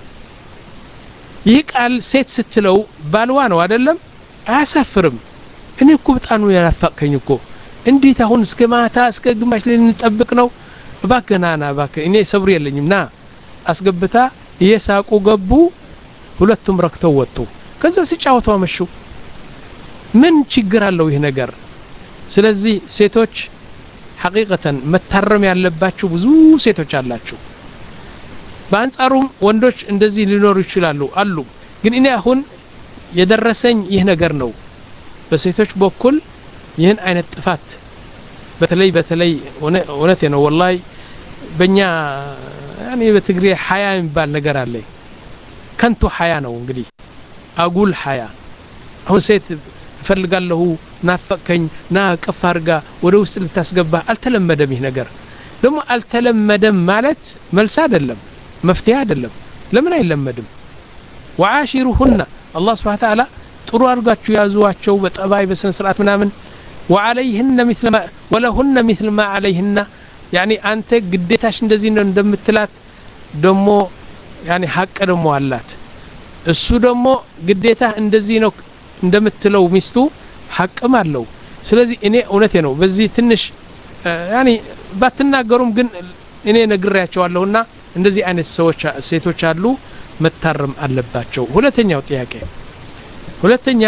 ይህ ቃል ሴት ስትለው ባልዋ ነው አይደለም አያሳፍርም እኔ እኮ በጣም ነው ያናፈቀኝ እኮ እንዴት አሁን እስከ ማታ እስከ ግማሽ ልንጠብቅ ነው ባከናና ባከ እኔ ሰብር የለኝም ና አስገብታ እየሳቁ ገቡ ሁለቱም ረክተው ወጡ ከዛ ሲጫወቱ አመሹ ምን ችግር አለው ይሄ ነገር ስለዚህ ሴቶች ሐቂቀተን መታረም ያለባችሁ ብዙ ሴቶች አላችሁ በአንጻሩም ወንዶች እንደዚህ ሊኖሩ ይችላሉ አሉ ግን እኔ አሁን የደረሰኝ ይህ ነገር ነው በሴቶች በኩል ይህን አይነት ጥፋት በተለይ በተለይ እውነቴ ነው والله በእኛ ያኔ በትግሬ ሐያ የሚባል ነገር አለ ከንቱ ሐያ ነው እንግዲህ አጉል ሐያ አሁን ሴት ፈልጋለሁ ናፈቀኝ ና ቀፋርጋ ወደ ውስጥ ልታስገባ አልተለመደም ይህ ነገር ደግሞ አልተለመደም ማለት መልስ አይደለም መፍትሄ አይደለም ለምን አይለመድም ወዓሺሩሁና አላህ Subhanahu Wa Ta'ala ጥሩ አድርጋችሁ ያዙዋቸው በጠባይ በስነ ስርዓት ምናምን وعليهن مثل ما ولهن مثل ما عليهن يعني አንተ ግዴታሽ እንደዚህ ነው እንደምትላት ደሞ يعني ሐቅ ደሞ አላት እሱ ደሞ ግዴታ እንደዚህ ነው እንደምትለው ሚስቱ ሐቅም አለው ስለዚህ እኔ እውነቴ ነው በዚህ ትንሽ يعني ባትናገሩም ግን እኔ ነግሬያቸዋለሁና እንደዚህ አይነት ሰዎች ሴቶች አሉ መታረም አለባቸው ሁለተኛው ጥያቄ ሁለተኛ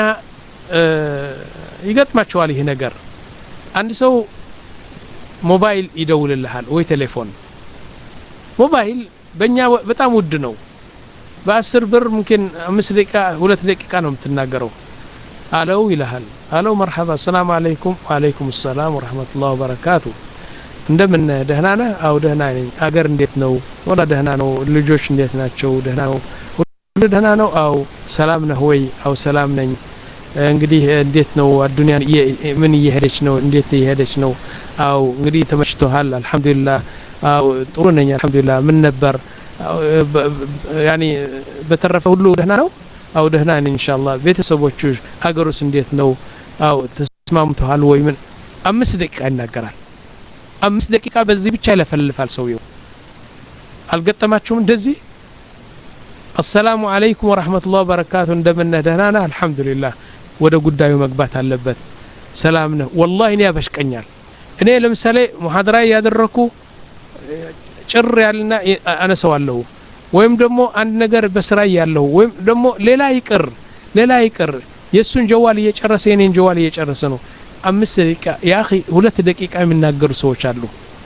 ይገጥማቸዋል ይሄ ነገር አንድ ሰው ሞባይል ይደውልልሃል ወይ ቴሌፎን ሞባይል በእኛ በጣም ውድ ነው በአስር ብር ممكن አምስት ደቂቃ ሁለት ደቂቃ ነው የምትናገረው አለው ይልሃል አለው መርሐባ ሰላም አለይኩም ወአለይኩም ሰላም ወራህመቱላሂ ወበረካቱ እንደምን ደህና ነህ አው ደህና ነኝ አገር እንዴት ነው ወላ ደህና ነው ልጆች እንዴት ናቸው ደህና ነው ሁሉ ደህና ነው አው ሰላም ነህ ወይ አው ሰላም ነኝ እንግዲህ እንዴት ነው አዱንያ ምን እየሄደች ነው እንዴት እየሄደች ነው አው እንግዲህ ተመችቶሃል አልহামዱሊላህ አው ጥሩ ነኝ አልহামዱሊላህ ምን ነበር يعني በተረፈ ሁሉ ደህና ነው አው ደህና ነኝ ኢንሻአላህ ቤተሰቦቹ አገሩስ እንዴት ነው አው ተስማምተዋል ወይ ምን አምስት ደቂቃ ይናገራል አምስት ደቂቃ በዚህ ብቻ ይለፈልፋል ሰውየው አልገጠማችሁም እንደዚህ السلام عليكم ورحمة الله وبركاته እንደምን ደህና ነህ አልহামዱሊላህ ወደ ጉዳዩ መግባት አለበት ሰላም ነህ والله እኔ ያበሽቀኛል እኔ ለምሳሌ ሙሐደራ ያደረኩ ጭር ያልና አነሰዋለሁ ወይም ደግሞ አንድ ነገር በስራ ያለው ወይም ደግሞ ሌላ ይቅር ሌላ ይቅር የሱን ጀዋል እየጨረሰ የኔን ጀዋል እየጨረሰ ነው አምስት ደቂቃ ያ اخي ሁለት ደቂቃ የሚናገሩ ሰዎች አሉ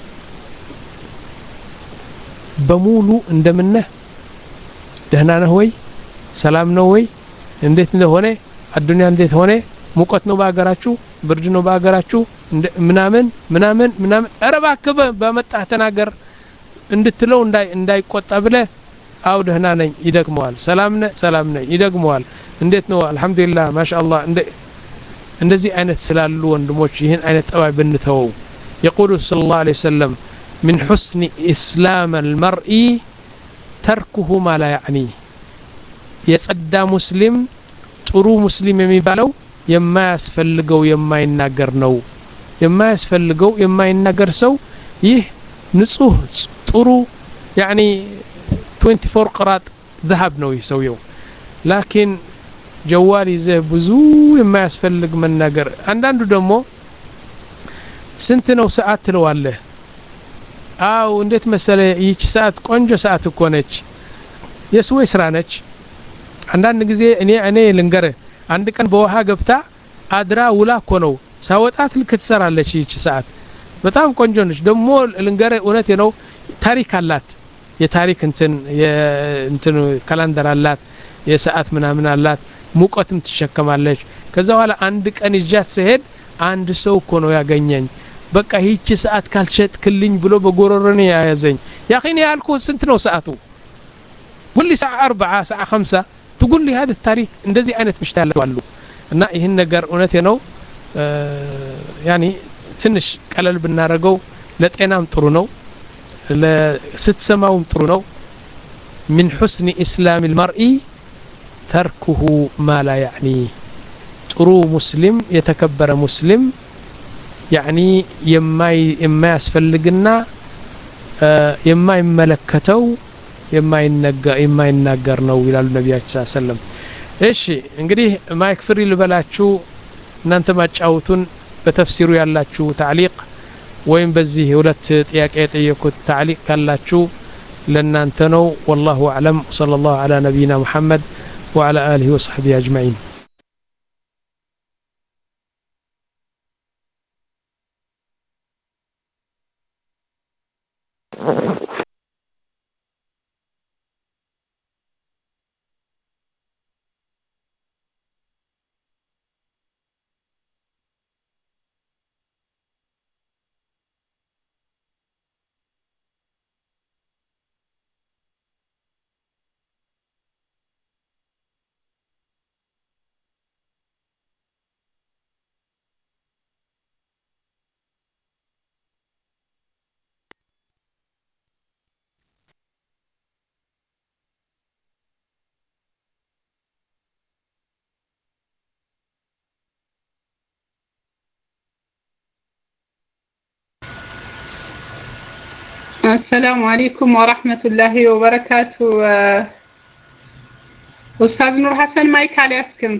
በሙሉ እንደምነህ ደህና ነህ ወይ ሰላም ነው ወይ እንዴት እንደሆነ አዱንያ እንዴት ሆነ ሙቀት ነው ባገራችሁ ብርድ ነው ባገራችሁ ምናምን ምናምን ምናምን አረባከበ በመጣህ ተናገር እንድትለው እንዳይ እንዳይቆጣ ብለ አው ደህና ነኝ ይደግመዋል ሰላም ነህ ሰላም ነኝ ይደግመዋል እንዴት ነው አልহামዱሊላህ ማሻአላህ እንደዚህ አይነት ስላሉ ወንድሞች ይሄን አይነት ጠባይ ብንተው يقول صلى الله عليه وسلم من حسن اسلام المرء تركه ما لا يعنيه የጸዳ ሙስሊም ጥሩ ሙስሊም የሚባለው የማያስፈልገው የማይናገር ነው የማያስፈልገው የማይናገር ሰው ይህ ንጹህ ጥሩ يعني twenty-four قراط ذهب ነው ይሰውየው لكن ጀዋል ይዘህ ብዙ የማያስፈልግ መናገር አንዳንዱ ደግሞ ስንት ነው ሰዓት ትለዋለህ አው እንዴት መሰለ ይች ሰዓት ቆንጆ ሰዓት እኮ ነች የስዌ ስራ ነች አንዳንድ ጊዜ እኔ እኔ ልንገር አንድ ቀን በውሃ ገብታ አድራ ውላ እኮ ነው ሳወጣት ልክ ትሰራለች ይች ሰዓት በጣም ቆንጆ ነች ደግሞ ልንገር እውነት ነው ታሪክ አላት የታሪክ እንትን የእንትን ካላንደር አላት የሰዓት ምናምን አላት ሙቀትም ትሸከማለች ከዛ በኋላ አንድ ቀን ይጃት ሲሄድ አንድ ሰው እኮ ነው ያገኘኝ በቃ ይቺ ሰዓት ካልሸጥክልኝ ብሎ በጎረረኔ ያያዘኝ ያኺኒ ያልኩ ስንት ነው ሰዓቱ قل لي ساعه أربعة ساعه خمسة تقول لي هذا التاريخ እንደዚህ አይነት ምሽታለ አሉ እና ይሄን ነገር እውነቴ ነው ያኒ ትንሽ ቀለል ብናረገው ለጤናም ጥሩ ነው ለስትሰማውም ጥሩ ነው من حسن اسلام المرء تركه ما لا يعنيه ጥሩ ሙስሊም የተከበረ ሙስሊም يعني የማይ የማያስፈልግና የማይመለከተው የማይነገር የማይናገር ነው ይላሉ ነብያችን ሰለላሁ ዐለይሂ ወሰለም እሺ እንግዲህ ማይክ ፍሪ ልበላችሁ እናንተ ማጫውቱን በተፍሲሩ ያላችሁ ታዕሊቅ ወይም በዚህ ሁለት ጥያቄ የጠየቁት ታዕሊቅ ካላችሁ ለእናንተ ነው والله اعلم صلى الله على نبينا محمد وعلى اله وصحبه اجمعين السلام عليكم ورحمة الله وبركاته أستاذ نور حسن مايك عليكم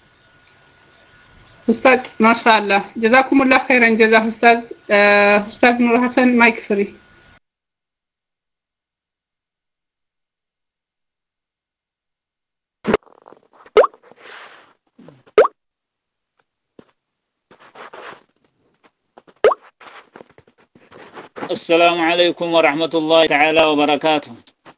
أستاذ ما شاء الله جزاكم الله خيرا جزاه أستاذ أستاذ نور حسن مايك فري السلام عليكم ورحمة الله تعالى وبركاته.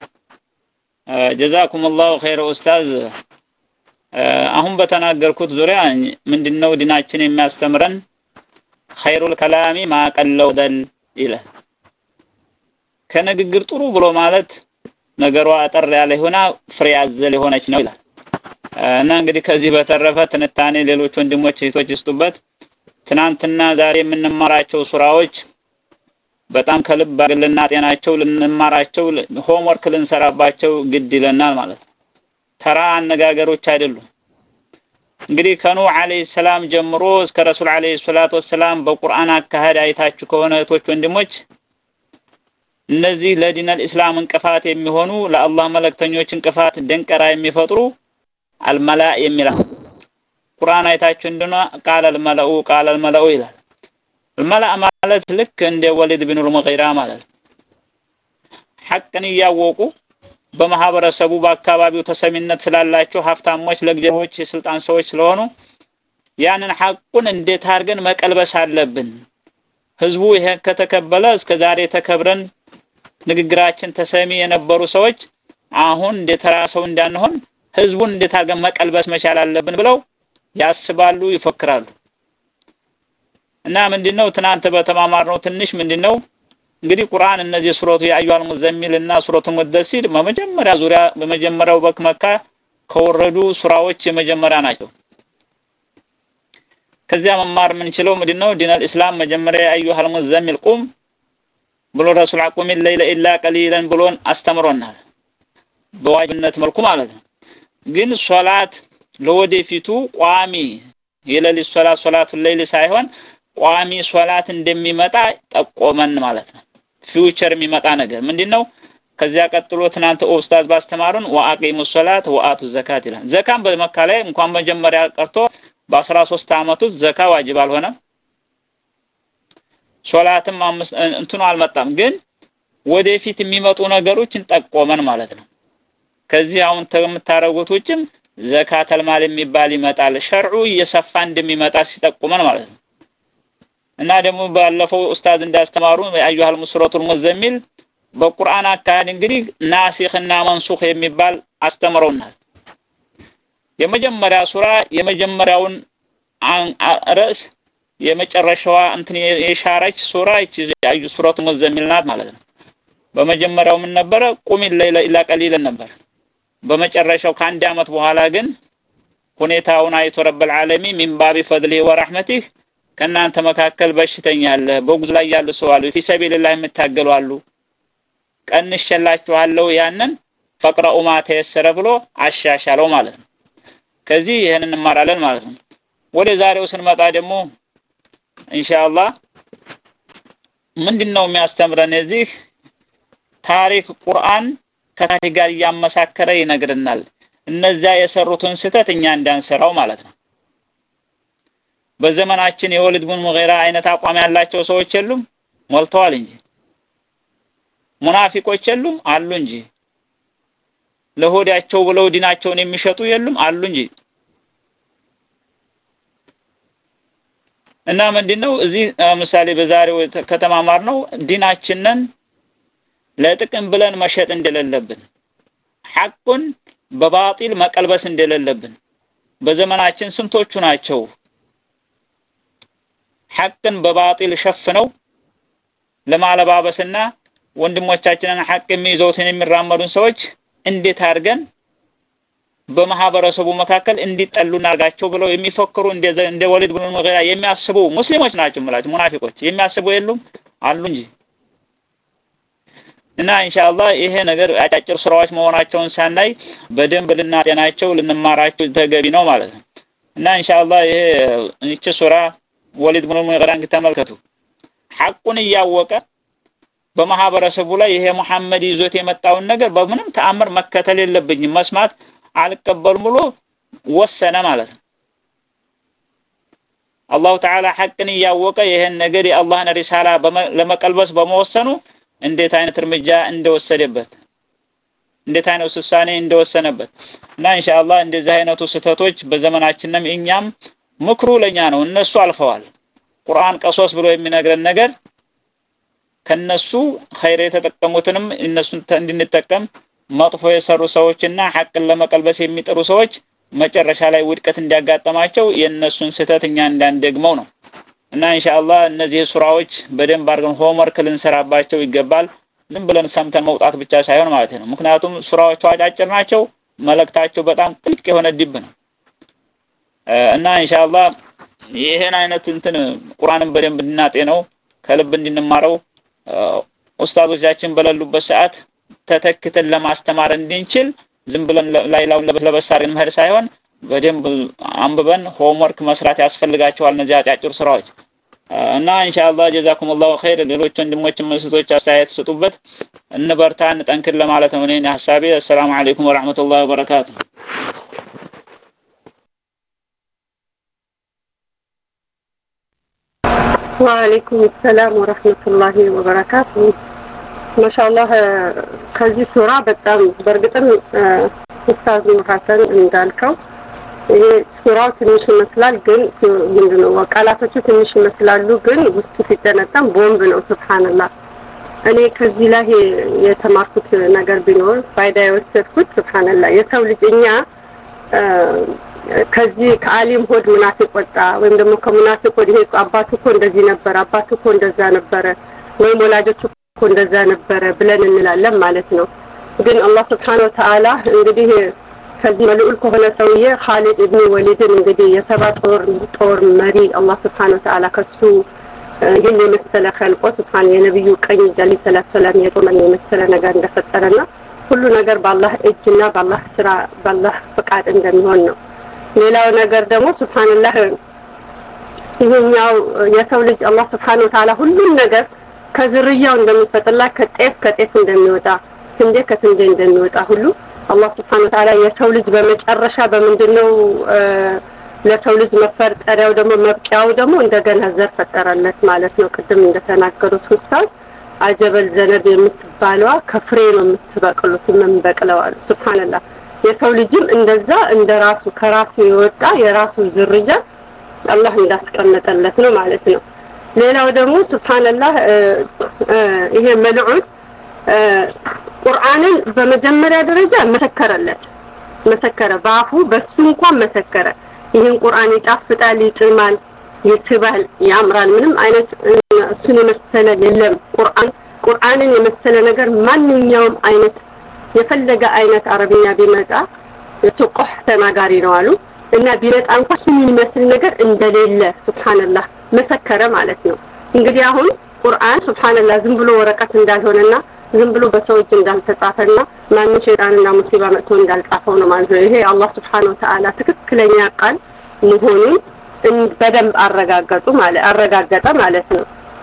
جزاكم الله خير أستاذ. أهم بتناقركوت ዙሪያ ምንድነው ዲናችን የሚያስተምረን ኸይሩል ከላሚ ማቀለው ደል ይላል። ከንግግር ጥሩ ብሎ ማለት ነገሯ አጠር ያለ ሆና ፍሬ ያዘለ ሆነች ነው ይላል። እና እንግዲህ ከዚህ በተረፈ ትንታኔ ሌሎች ወንድሞች እህቶች ይስጡበት። ትናንትና ዛሬ የምንማራቸው ሱራዎች በጣም ከልብ አገልና ጤናቸው ልንማራቸው ሆምወርክ ልንሰራባቸው ግድ ይለናል ማለት ነው። ተራ አነጋገሮች አይደሉም። እንግዲህ ከኑህ አለይሂ ሰላም ጀምሮ እስከ ረሱል አለይሂ ሰላቱ ወሰላም በቁርአን አካሄድ አይታችሁ ከሆነ እህቶች ወንድሞች እነዚህ ለዲነል እስላም እንቅፋት የሚሆኑ ለአላህ መልእክተኞች እንቅፋት ደንቀራ የሚፈጥሩ አልመላ የሚላ ቁርአን አይታችሁ እንደሆነ ቃል አልመላኡ ቃል አልመላኡ ይላል። አልመላ ማለት ልክ እንደ ወሊድ ብን ሙጊራ ማለት ሐቅን ያወቁ በማህበረሰቡ በአካባቢው ተሰሚነት ስላላቸው ሀብታሞች ለግጀሮች የስልጣን ሰዎች ስለሆኑ ያንን ሐቁን እንዴት አድርገን መቀልበስ አለብን። ህዝቡ ይሄ ከተከበለ እስከዛሬ ተከብረን ንግግራችን ተሰሚ የነበሩ ሰዎች አሁን እንደተራ ሰው እንዳንሆን ህዝቡን እንዴት አድርገን መቀልበስ መቻል አለብን ብለው ያስባሉ ይፈክራሉ። እና ምንድነው ትናንት በተማማርነው ትንሽ ምንድነው እንግዲህ ቁርአን እነዚህ ሱረቱ ያአዩል ሙዘሚል እና ሱረቱ ሙደሲር በመጀመሪያ ዙሪያ በመጀመሪያው በመካ ከወረዱ ሱራዎች የመጀመሪያ ናቸው። ከዚያ መማር የምንችለው ምንድነው ዲነል እስላም መጀመሪያ ያአዩል ሙዘሚል ቁም ብሎ ረሱል አቁም ለይለ ኢላ ቀሊላን ብሎን አስተምሮናል በዋጅብነት መልኩ ማለት ነው። ግን ሶላት ለወደፊቱ ቋሚ የሌሊት ሶላት ሶላቱ ለይል ሳይሆን ቋሚ ሶላት እንደሚመጣ ጠቆመን ማለት ነው። ፊውቸር የሚመጣ ነገር ምንድነው? ከዚያ ቀጥሎ ትናንት ኡስታዝ ባስተማሩን ወአቂሙ ሶላት ወአቱ ዘካት ይላል። ዘካን በመካ ላይ እንኳን መጀመሪያ ቀርቶ በ13 አመቱ ዘካ ዋጅብ አልሆነም። ሶላትም እንትኑ አልመጣም። ግን ወደፊት የሚመጡ ነገሮችን ጠቆመን ማለት ነው። ከዚህ አሁን ተምታረጉት ውጭም ዘካተል ማል የሚባል ይመጣል። ሸርዑ እየሰፋ እንደሚመጣ ሲጠቁመን ማለት ነው። እና ደግሞ ባለፈው ኡስታዝ እንዳስተማሩ ያአዩል ሙስረቱል ሙዘሚል በቁርአን አካሄድ እንግዲህ ናሲኽና መንሱኽ የሚባል አስተምረውናል። የመጀመሪያ ሱራ የመጀመሪያውን ርዕስ የመጨረሻዋ እንትን የሻረች ሱራ እቺ ያአዩ ሱረቱ ሙዘሚል ናት ማለት ነው። በመጀመሪያው ምን ነበረ? ቁም ለይለ ኢላ ቀሊላን ነበር። በመጨረሻው ከአንድ አመት በኋላ ግን ሁኔታውን አይቶ ረብል ዓለሚን ሚን ባቢ ፈድሊሂ ወራህመቲህ ከናንተ መካከል በሽተኛ አለ፣ በጉዝ ላይ ያሉ ሰው አሉ፣ ፊሰቢልላህ የምታገሉ አሉ፣ ቀንሸላችኋለሁ ያንን ፈቅረኡ ማ ተየሰረ ብሎ አሻሻለው ማለት ነው። ከዚህ ይሄንን እንማራለን ማለት ነው። ወደ ዛሬው ስንመጣ ደግሞ ኢንሻአላህ ምንድነው የሚያስተምረን እዚህ ታሪክ ቁርአን ከታሪክ ጋር ያመሳከረ ይነግርናል። እነዛ የሰሩትን ስህተት እኛ እንዳንሰራው ማለት ነው። በዘመናችን የወሊድ ብን ሙጊራ አይነት አቋም ያላቸው ሰዎች የሉም? ሞልተዋል እንጂ። ሙናፊቆች የሉም? አሉ እንጂ። ለሆዳቸው ብለው ዲናቸውን የሚሸጡ የሉም? አሉ እንጂ። እና ምንድነው እዚህ ምሳሌ በዛሬው ከተማማር ነው ዲናችንን ለጥቅም ብለን መሸጥ እንደሌለብን ሐቁን በባጢል መቀልበስ እንደሌለብን በዘመናችን ስንቶቹ ናቸው ሐቅን በባጢል ሸፍነው ለማለባበስና ወንድሞቻችንን ሐቅ የሚይዘውትን የሚራመዱን ሰዎች እንዴት አድርገን በማህበረሰቡ መካከል እንዲጠሉ እናርጋቸው ብለው የሚፈክሩ እንደ ወሊድ ብን ሙጊራ የሚያስቡ ሙስሊሞች ናቸው ማለት ሙናፊቆች የሚያስቡ የሉም? አሉ እንጂ። እና ኢንሻአላህ ይሄ ነገር አጫጭር ስራዎች መሆናቸውን ሳናይ በደንብ ልናጤናቸው ልንማራቸው ተገቢ ነው ማለት ነው። እና ኢንሻአላህ ይሄ እቺ ሱራ ወሊድ ብን ሙጊራን ተመልከቱ። ሐቁን ያወቀ በማህበረሰቡ ላይ ይሄ መሐመድ ይዞት የመጣውን ነገር በምንም ተአምር መከተል የለብኝም መስማት አልቀበልም ብሎ ወሰነ ማለት ነው። አላሁ ተዓላ ሐቅን ያወቀ ይሄን ነገር የአላህን ሪሳላ ለመቀልበስ በመወሰኑ እንዴት አይነት እርምጃ እንደወሰደበት እንዴት አይነት ውሳኔ እንደወሰነበት እና ኢንሻአላህ እንደዚህ አይነቱ ስህተቶች በዘመናችንም እኛም ምክሩ ለኛ ነው። እነሱ አልፈዋል። ቁርአን ቀሶስ ብሎ የሚነግረን ነገር ከነሱ ኸይር የተጠቀሙትንም እነሱን እንድንጠቀም መጥፎ የሰሩ ሰዎችና ሐቅን ለመቀልበስ የሚጥሩ ሰዎች መጨረሻ ላይ ውድቀት እንዲያጋጥማቸው የነሱን ስህተት እኛ እንዳንደግመው ነው። እና ኢንሻአላህ እነዚህ ሱራዎች በደንብ አድርገን ሆምወርክ ልንሰራባቸው ይገባል። ዝም ብለን ሰምተን መውጣት ብቻ ሳይሆን ማለት ነው። ምክንያቱም ሱራዎቹ አጫጭር ናቸው፣ መልእክታቸው በጣም ጥልቅ የሆነ ዲብ ነው። እና ኢንሻአላህ ይሄን አይነት እንትን ቁርአንን በደንብ እንድናጤነው ከልብ እንድንማረው ኡስታዞቻችን በሌሉበት ሰዓት ተተክተን ለማስተማር እንድንችል ዝም ብለን ላይላውን ለበሳሪን መሄድ ሳይሆን በደንብ አንብበን ሆምወርክ መስራት ያስፈልጋቸዋል እነዚህ አጫጭር ስራዎች። እና ኢንሻአላህ ጀዛኩሙላሁ ኸይር። ሌሎች ወንድሞችም መስቶች አስተያየት ስጡበት፣ እንበርታ እንጠንክር ለማለት ነው እኔ ሐሳቤ። አሰላሙ አለይኩም ወራህመቱላሂ ወበረካቱ። ወአለይኩም ሰላም ወራህመቱላሂ ወበረካቱ። ማሻአላህ ከዚህ ሱራ በጣም በርግጥም ኡስታዝ ኑር ሐሰን እንዳልከው ይሄ ሱራው ትንሽ ይመስላል፣ ግን ምንድነው ቃላቶቹ ትንሽ ይመስላሉ፣ ግን ውስጡ ሲተነተን ቦምብ ነው። ሱብሃንአላህ። እኔ ከዚህ ላይ የተማርኩት ነገር ቢኖር ፋይዳ የወሰድኩት ሱብሃንአላህ የሰው ልጅ እኛ ከዚህ ከአሊም ሆድ ሙናፊቅ ወጣ ወይም ደግሞ ከሙናፊቅ ሆድ ይሄ አባቱ እኮ እንደዚህ ነበር፣ አባቱ እኮ እንደዛ ነበር፣ ወይም ወላጆቹ እኮ እንደዛ ነበር ብለን እንላለን ማለት ነው። ግን አላህ Subhanahu Wa Ta'ala እንግዲህ ከዚህ መልኡል ከሆነ ሰውዬ ኻሊድ ኢብኑ ወሊድን እንግዲህ የሰባ ጦር ጦር መሪ አላህ Subhanahu Wa Ta'ala ከሱ ይህን የመሰለ ኸልቆ ሱብሃን የነብዩ ቀኝ ጀሊ ሰለላሁ ዐለይሂ ወሰለም የመሰለ ነገር እንደፈጠረና ሁሉ ነገር በአላህ እጅና በአላህ ስራ በአላህ ፈቃድ እንደሚሆን ነው። ሌላው ነገር ደግሞ ሱብሃንአላህ ይሄኛው የሰው ልጅ አላህ Subhanahu Wa Ta'ala ሁሉን ነገር ከዝርያው እንደሚፈጥርላ ከጤፍ ከጤፍ እንደሚወጣ ስንዴ ከስንዴ እንደሚወጣ ሁሉ አላህ Subhanahu Wa Ta'ala የሰው ልጅ በመጨረሻ በመንድነው ለሰው ልጅ መፈጠሪያው ደግሞ መብቂያው ደግሞ እንደገና ዘር ፈጠረለት ማለት ነው። ቅድም እንደተናገሩት ኡስታዝ አጀበል ዘነብ የምትባለዋ ከፍሬ ነው የምትበቅሉት መንበቅለው አሉ። ሱብሃንአላህ የሰው ልጅም እንደዛ እንደራሱ ከራሱ የወጣ የራሱ ዝርያ አላህ እንዳስቀመጠለት ነው ማለት ነው። ሌላው ደግሞ ሱብሃንአላህ ይሄ መልዑን ቁርአንን በመጀመሪያ ደረጃ መሰከረለት መሰከረ ባፉ በሱ እንኳን መሰከረ። ይሄን ቁርአን ይጣፍጣል፣ ይጥማል፣ ይስባል፣ ያምራል፣ ምንም አይነት እሱን የመሰለ የለም። ቁርአን ቁርአንን የመሰለ ነገር ማንኛውም አይነት የፈለገ አይነት አረብኛ ቢመጣ እሱ ቆህ ተናጋሪ ነው አሉ እና ቢመጣ እንኳን እሱን የሚመስል ነገር እንደሌለ ሱብሃንአላህ መሰከረ ማለት ነው። እንግዲህ አሁን ቁርአን ሱብሃንአላህ ዝም ብሎ ወረቀት እንዳልሆነና ዝም ብሎ በሰው እጅ እንዳልተጻፈና ማንም ሸይጣንና ሙሲባ መጥቶ እንዳልጻፈው ነው ማለት ነው። ይሄ አላህ Subhanahu Wa Ta'ala ትክክለኛ ቃል መሆኑን በደንብ አረጋገጡ ማለት አረጋገጠ ማለት ነው።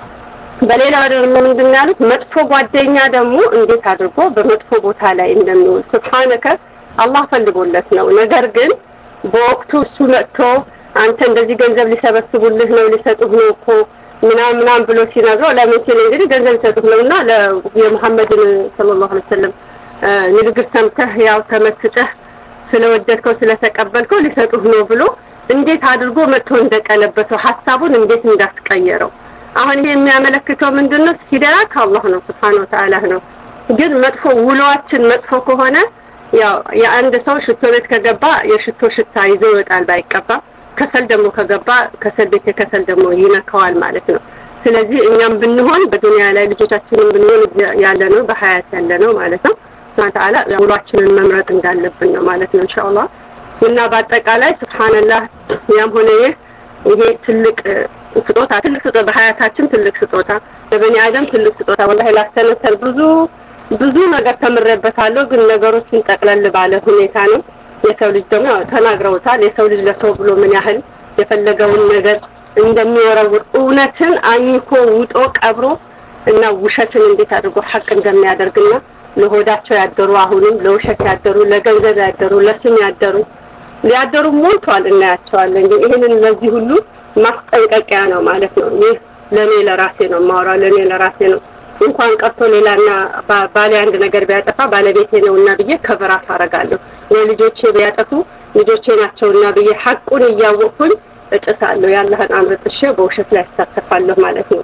በሌላ ደግሞ ምንድነው ያሉት መጥፎ ጓደኛ ደግሞ እንዴት አድርጎ በመጥፎ ቦታ ላይ እንደሚውል ሱብሃንከ አላህ ፈልጎለት ነው። ነገር ግን በወቅቱ እሱ መጥቶ አንተ እንደዚህ ገንዘብ ሊሰበስቡልህ ነው ሊሰጡህ ነው እኮ ምናምን ምናምን ብሎ ሲነግረው ለምን ሲል እንግዲህ ገንዘብ ሊሰጡህ ነውና ለሙሐመድን ሰለላሁ ዐለይሂ ወሰለም ንግግር ሰምተህ ያው ተመስጠህ ስለወደድከው ስለተቀበልከው ሊሰጡህ ነው ብሎ እንዴት አድርጎ መጥቶ እንደቀለበሰው ሐሳቡን እንዴት እንዳስቀየረው አሁን ይሄ የሚያመለክተው ምንድነው? ሂዳያ ከአላህ ነው Subhanahu Wa Ta'ala ነው። ግን መጥፎ ውሏችን መጥፎ ከሆነ ያው የአንድ ሰው ሽቶ ቤት ከገባ የሽቶ ሽታ ይዞ ይወጣል ባይቀባ፣ ከሰል ደግሞ ከገባ ከሰል ቤት ከሰል ደግሞ ይነካዋል ማለት ነው። ስለዚህ እኛም ብንሆን በዱንያ ላይ ልጆቻችንን ብንሆን ያለ ነው በሐያት ያለ ነው ማለት ነው። Subhanahu Wa Ta'ala ውሏችንን መምረጥ እንዳለብን ነው ማለት ነው ኢንሻአላህ። እና በአጠቃላይ ሱብሃንአላህ ያም ሆነ ይሄ ትልቅ ስጦታ ትልቅ ስጦታ በሐያታችን ትልቅ ስጦታ ለበኒ አደም ትልቅ ስጦታ ወላሂ ላስተነተን ብዙ ብዙ ነገር ተምረበታለሁ። ግን ነገሮችን ጠቅለል ባለ ሁኔታ ነው። የሰው ልጅ ደግሞ ተናግረውታል። የሰው ልጅ ለሰው ብሎ ምን ያህል የፈለገውን ነገር እንደሚወረውር እውነትን አኝኮ ውጦ ቀብሮ እና ውሸትን እንዴት አድርጎ ሐቅ እንደሚያደርግና ለሆዳቸው ያደሩ አሁንም ለውሸት ያደሩ ለገንዘብ ያደሩ ለስም ያደሩ ሊያደሩ ሞልቷል እናያቸዋለን። ግን ይሄንን ለዚህ ሁሉ ማስጠንቀቂያ ነው ማለት ነው። ይህ ለኔ ለራሴ ነው ማውራው ለኔ ለራሴ ነው። እንኳን ቀርቶ ሌላና ባለ አንድ ነገር ቢያጠፋ ባለቤቴ ነውና ብዬ ከበራት አረጋለሁ። ለልጆቼ ቢያጠፉ ልጆቼ ናቸውና ብዬ ሐቁን እያወቅኩኝ እጥሳለሁ። ያለህን አምር ጥሼ በውሸት ላይ ተሳተፋለሁ ማለት ነው።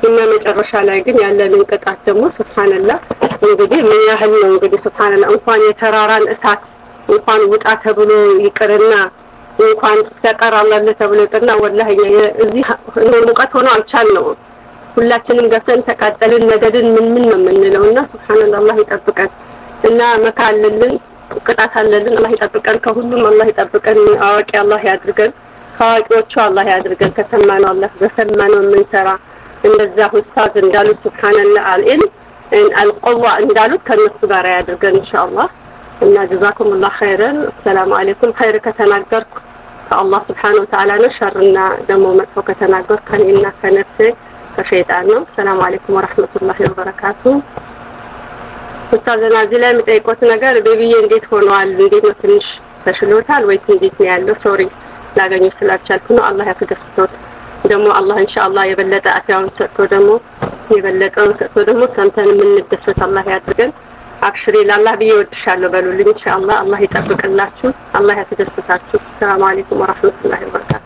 እና መጨረሻ ላይ ግን ያለንን ቅጣት ደግሞ ሱብሃንአላህ እንግዲህ ምን ያህል ነው እንግዲህ ሱብሃንአላህ እንኳን የተራራን እሳት እንኳን ውጣ ተብሎ ይቅርና እንኳን ሰቀር አላህ ተብሎ ይቅርና ወላሂ እዚህ ሙቀት ሆኖ አልቻልነው ሁላችንም ገብተን ተቃጠልን ነደድን ምን ምን ነው የምንለውና ሱብሃንአላህ አላህ ይጠብቀን እና መካለልን ቅጣት አለልን አላህ ይጠብቀን ከሁሉም አላህ ይጠብቀን አዋቂ አላህ ያድርገን ከአዋቂዎቹ አላህ ያድርገን ከሰማነው አላህ በሰማነው የምንሰራ እንደዛ ኡስታዝ እንዳሉ ሱብሃንአላህ አልኢልም አልቁዋ እንዳሉት ከነሱ ጋር ያድርገን ኢንሻአላህ እና ጀዛኩሙላህ ኸይረን ሰላም አለይኩም ኸይር ከተናገርኩ ከአላህ ሱብሃነሁ ወተዓላ ነው ሸርና ደግሞ መጥፎ ከተናገርኩ ከኔና ከነፍሴ ከሸይጣን ነው ሰላም አለይኩም ወራህመቱላሂ ወበረካቱ ኡስታዝ ናዚላ የሚጠይቁት ነገር ቤቢዬ እንዴት ሆኗል እንዴት ነው ትንሽ ተሽሎታል ወይስ እንዴት ነው ያለው ሶሪ ላገኘው ስላልቻልኩ ነው አላህ ያስደስቶት ደግሞ አላህ ኢንሻአላህ የበለጠ አፊያውን ሰጥቶ ደግሞ የበለጠውን ሰጥቶ ደግሞ ሰምተን የምንደሰት አላህ ያድርገን አክሽሪ ለአላህ ብዬ ወድሻለሁ በሉልኝ ኢንሻአላህ አላህ ይጠብቅላችሁ አላህ ያስደስታችሁ ሰላም አለይኩም ወራህመቱላሂ ወበረካቱ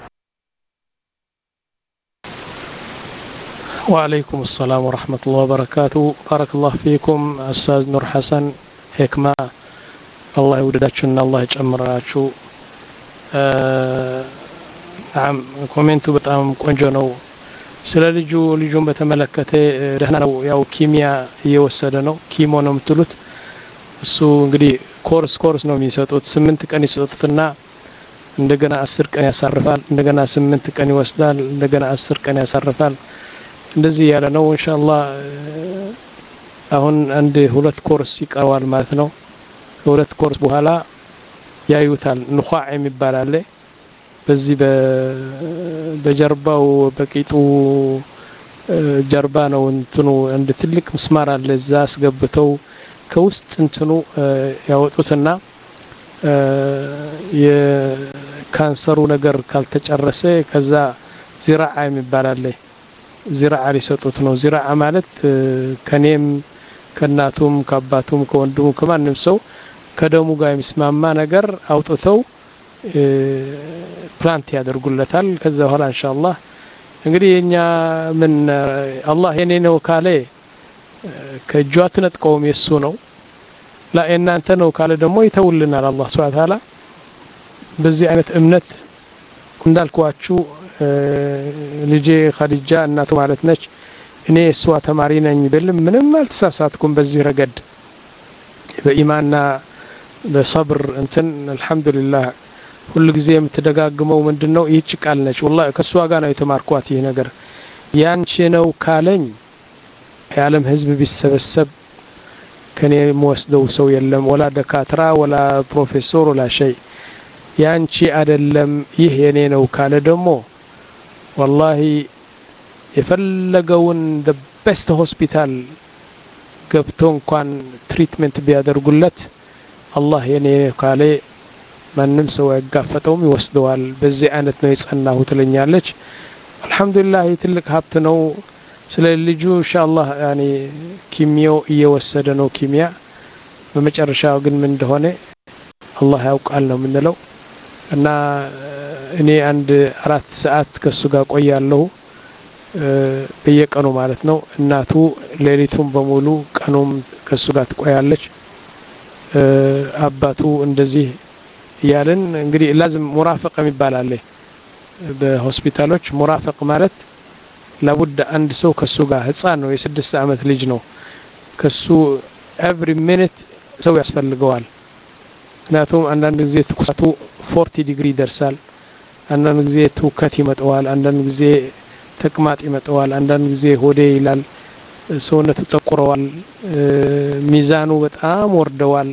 وعليكم السلام ورحمة الله وبركاته بارك الله فيكم أستاذ نور حسن حكمة الله يودداتشنا الله يجمراتشو نعم ኮሜንቱ በጣም ቆንጆ ነው ስለ ልጁ ልጁን በተመለከተ ደህና ነው ያው ኪሚያ እየወሰደ ነው ኪሞ ነው የምትሉት እሱ እንግዲህ ኮርስ ኮርስ ነው የሚሰጡት ስምንት ቀን ይሰጡትና እንደገና አስር ቀን ያሳርፋል እንደገና ስምንት ቀን ይወስዳል እንደገና አስር ቀን ያሳርፋል እንደዚህ ያለ ነው ኢንሻአላህ አሁን አንድ ሁለት ኮርስ ይቀርዋል ማለት ነው ሁለት ኮርስ በኋላ ያዩታል ንኻዕ የሚባል አለ በዚህ በጀርባው በቂጡ ጀርባ ነው እንትኑ እንደ ትልቅ መስማር አለ እዛ አስገብተው ከውስጥ እንትኑ ያወጡትና የካንሰሩ ነገር ካልተጨረሰ ከዛ ዚራዓ የሚባል አለ ዚራዓ ሊሰጡት ነው ዚራዓ ማለት ከኔም ከናቱም ከአባቱም ከወንድሙ ከማንም ሰው ከደሙ ጋር የሚስማማ ነገር አውጥተው ፕላንት ያደርጉለታል ከዛ በኋላ ኢንሻአላህ እንግዲህ የኛ ምን አላህ የኔ ነው ካለ ከጇት ነጥቀውም የሱ ነው ላ እናንተ ነው ካለ ደግሞ ይተውልናል አላህ Subhanahu Wa Ta'ala በዚህ አይነት እምነት እንዳልኳችሁ ልጄ ኸዲጃ እናቱ ማለት ነች እኔ እሷ ተማሪ ነኝ በልም ምንም አልተሳሳትኩም በዚህ ረገድ በኢማንና በሰብር እንትን አልহামዱሊላህ ሁሉ ጊዜ የምትደጋግመው ምንድነው ይህች ቃል ነች والله ከሷ ጋር ነው የተማርኳት ይሄ ነገር ያንቺ ነው ካለኝ የዓለም ህዝብ ቢሰበሰብ ከኔ የምወስደው ሰው የለም ወላ ደካትራ ወላ ፕሮፌሰር ወላ ሸይ ያንቺ አይደለም ይህ የኔ ነው ካለ ደግሞ والله የፈለገውን the best hospital ገብቶ እንኳን ትሪትመንት ቢያደርጉለት አላህ የኔ ካለ ማንም ሰው ያጋፈጠውም ይወስደዋል በዚህ አይነት ነው የጸናው ትለኛለች አልহামዱሊላህ ትልቅ ሀብት ነው ስለ ልጁ ኢንሻአላህ ያኒ ኪሚዮ እየወሰደ ነው ኪሚያ በመጨረሻው ግን ምን እንደሆነ አላህ ያውቃል ነው የምንለው እና እኔ አንድ አራት ሰዓት ከሱ ጋር ቆያለሁ በየቀኑ ማለት ነው እናቱ ሌሊቱን በሙሉ ቀኑም ከሱ ጋር ትቆያለች አባቱ እንደዚህ ያለን እንግዲህ لازم ሙራፈቅ የሚባል አለ በሆስፒታሎች ሙራፈቅ ማለት ለቡድ አንድ ሰው ከሱ ጋር ህፃን ነው የስድስት አመት ልጅ ነው ከሱ every minute ሰው ያስፈልገዋል ምክንያቱም አንዳንድ ጊዜ ትኩሳቱ forty ዲግሪ ይደርሳል አንዳንድ ጊዜ ትውከት ይመጣዋል አንዳንድ ጊዜ ተቅማጥ ይመጣዋል አንዳንድ ጊዜ ሆዴ ይላል ሰውነቱ ተቆረዋል ሚዛኑ በጣም ወርደዋል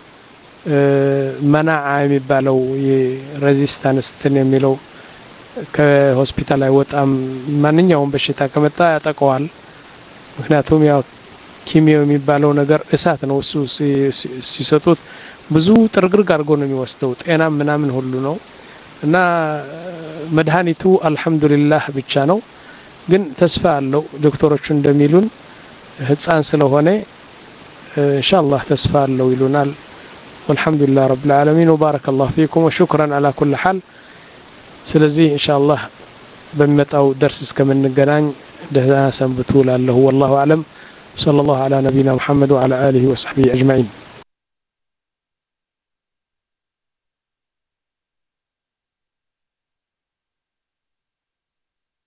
መናዓ የሚባለው የሬዚስታንስ እንትን የሚለው ከሆስፒታል አይወጣም ማንኛውም በሽታ ከመጣ ያጠቀዋል ምክንያቱም ያው ኪሚዮ የሚባለው ነገር እሳት ነው እሱ ሲሰጡት ብዙ ጥርግርግ አድርጎ ነው የሚወስደው ጤና ምናምን ሁሉ ነው እና መድኃኒቱ አልহামዱሊላህ ብቻ ነው ግን ተስፋ አለው ዶክተሮቹ እንደሚሉን ህፃን ስለሆነ ኢንሻአላህ ተስፋ አለው ይሉናል والحمد لله رب العالمين وبارك الله فيكم وشكرا على كل حال ስለዚህ ኢንሻአላህ በሚመጣው ደርስ እስከምንገናኝ ደህና ሰንብቱ ላለሁ والله اعلم صلى الله على نبينا محمد وعلى اله وصحبه اجمعين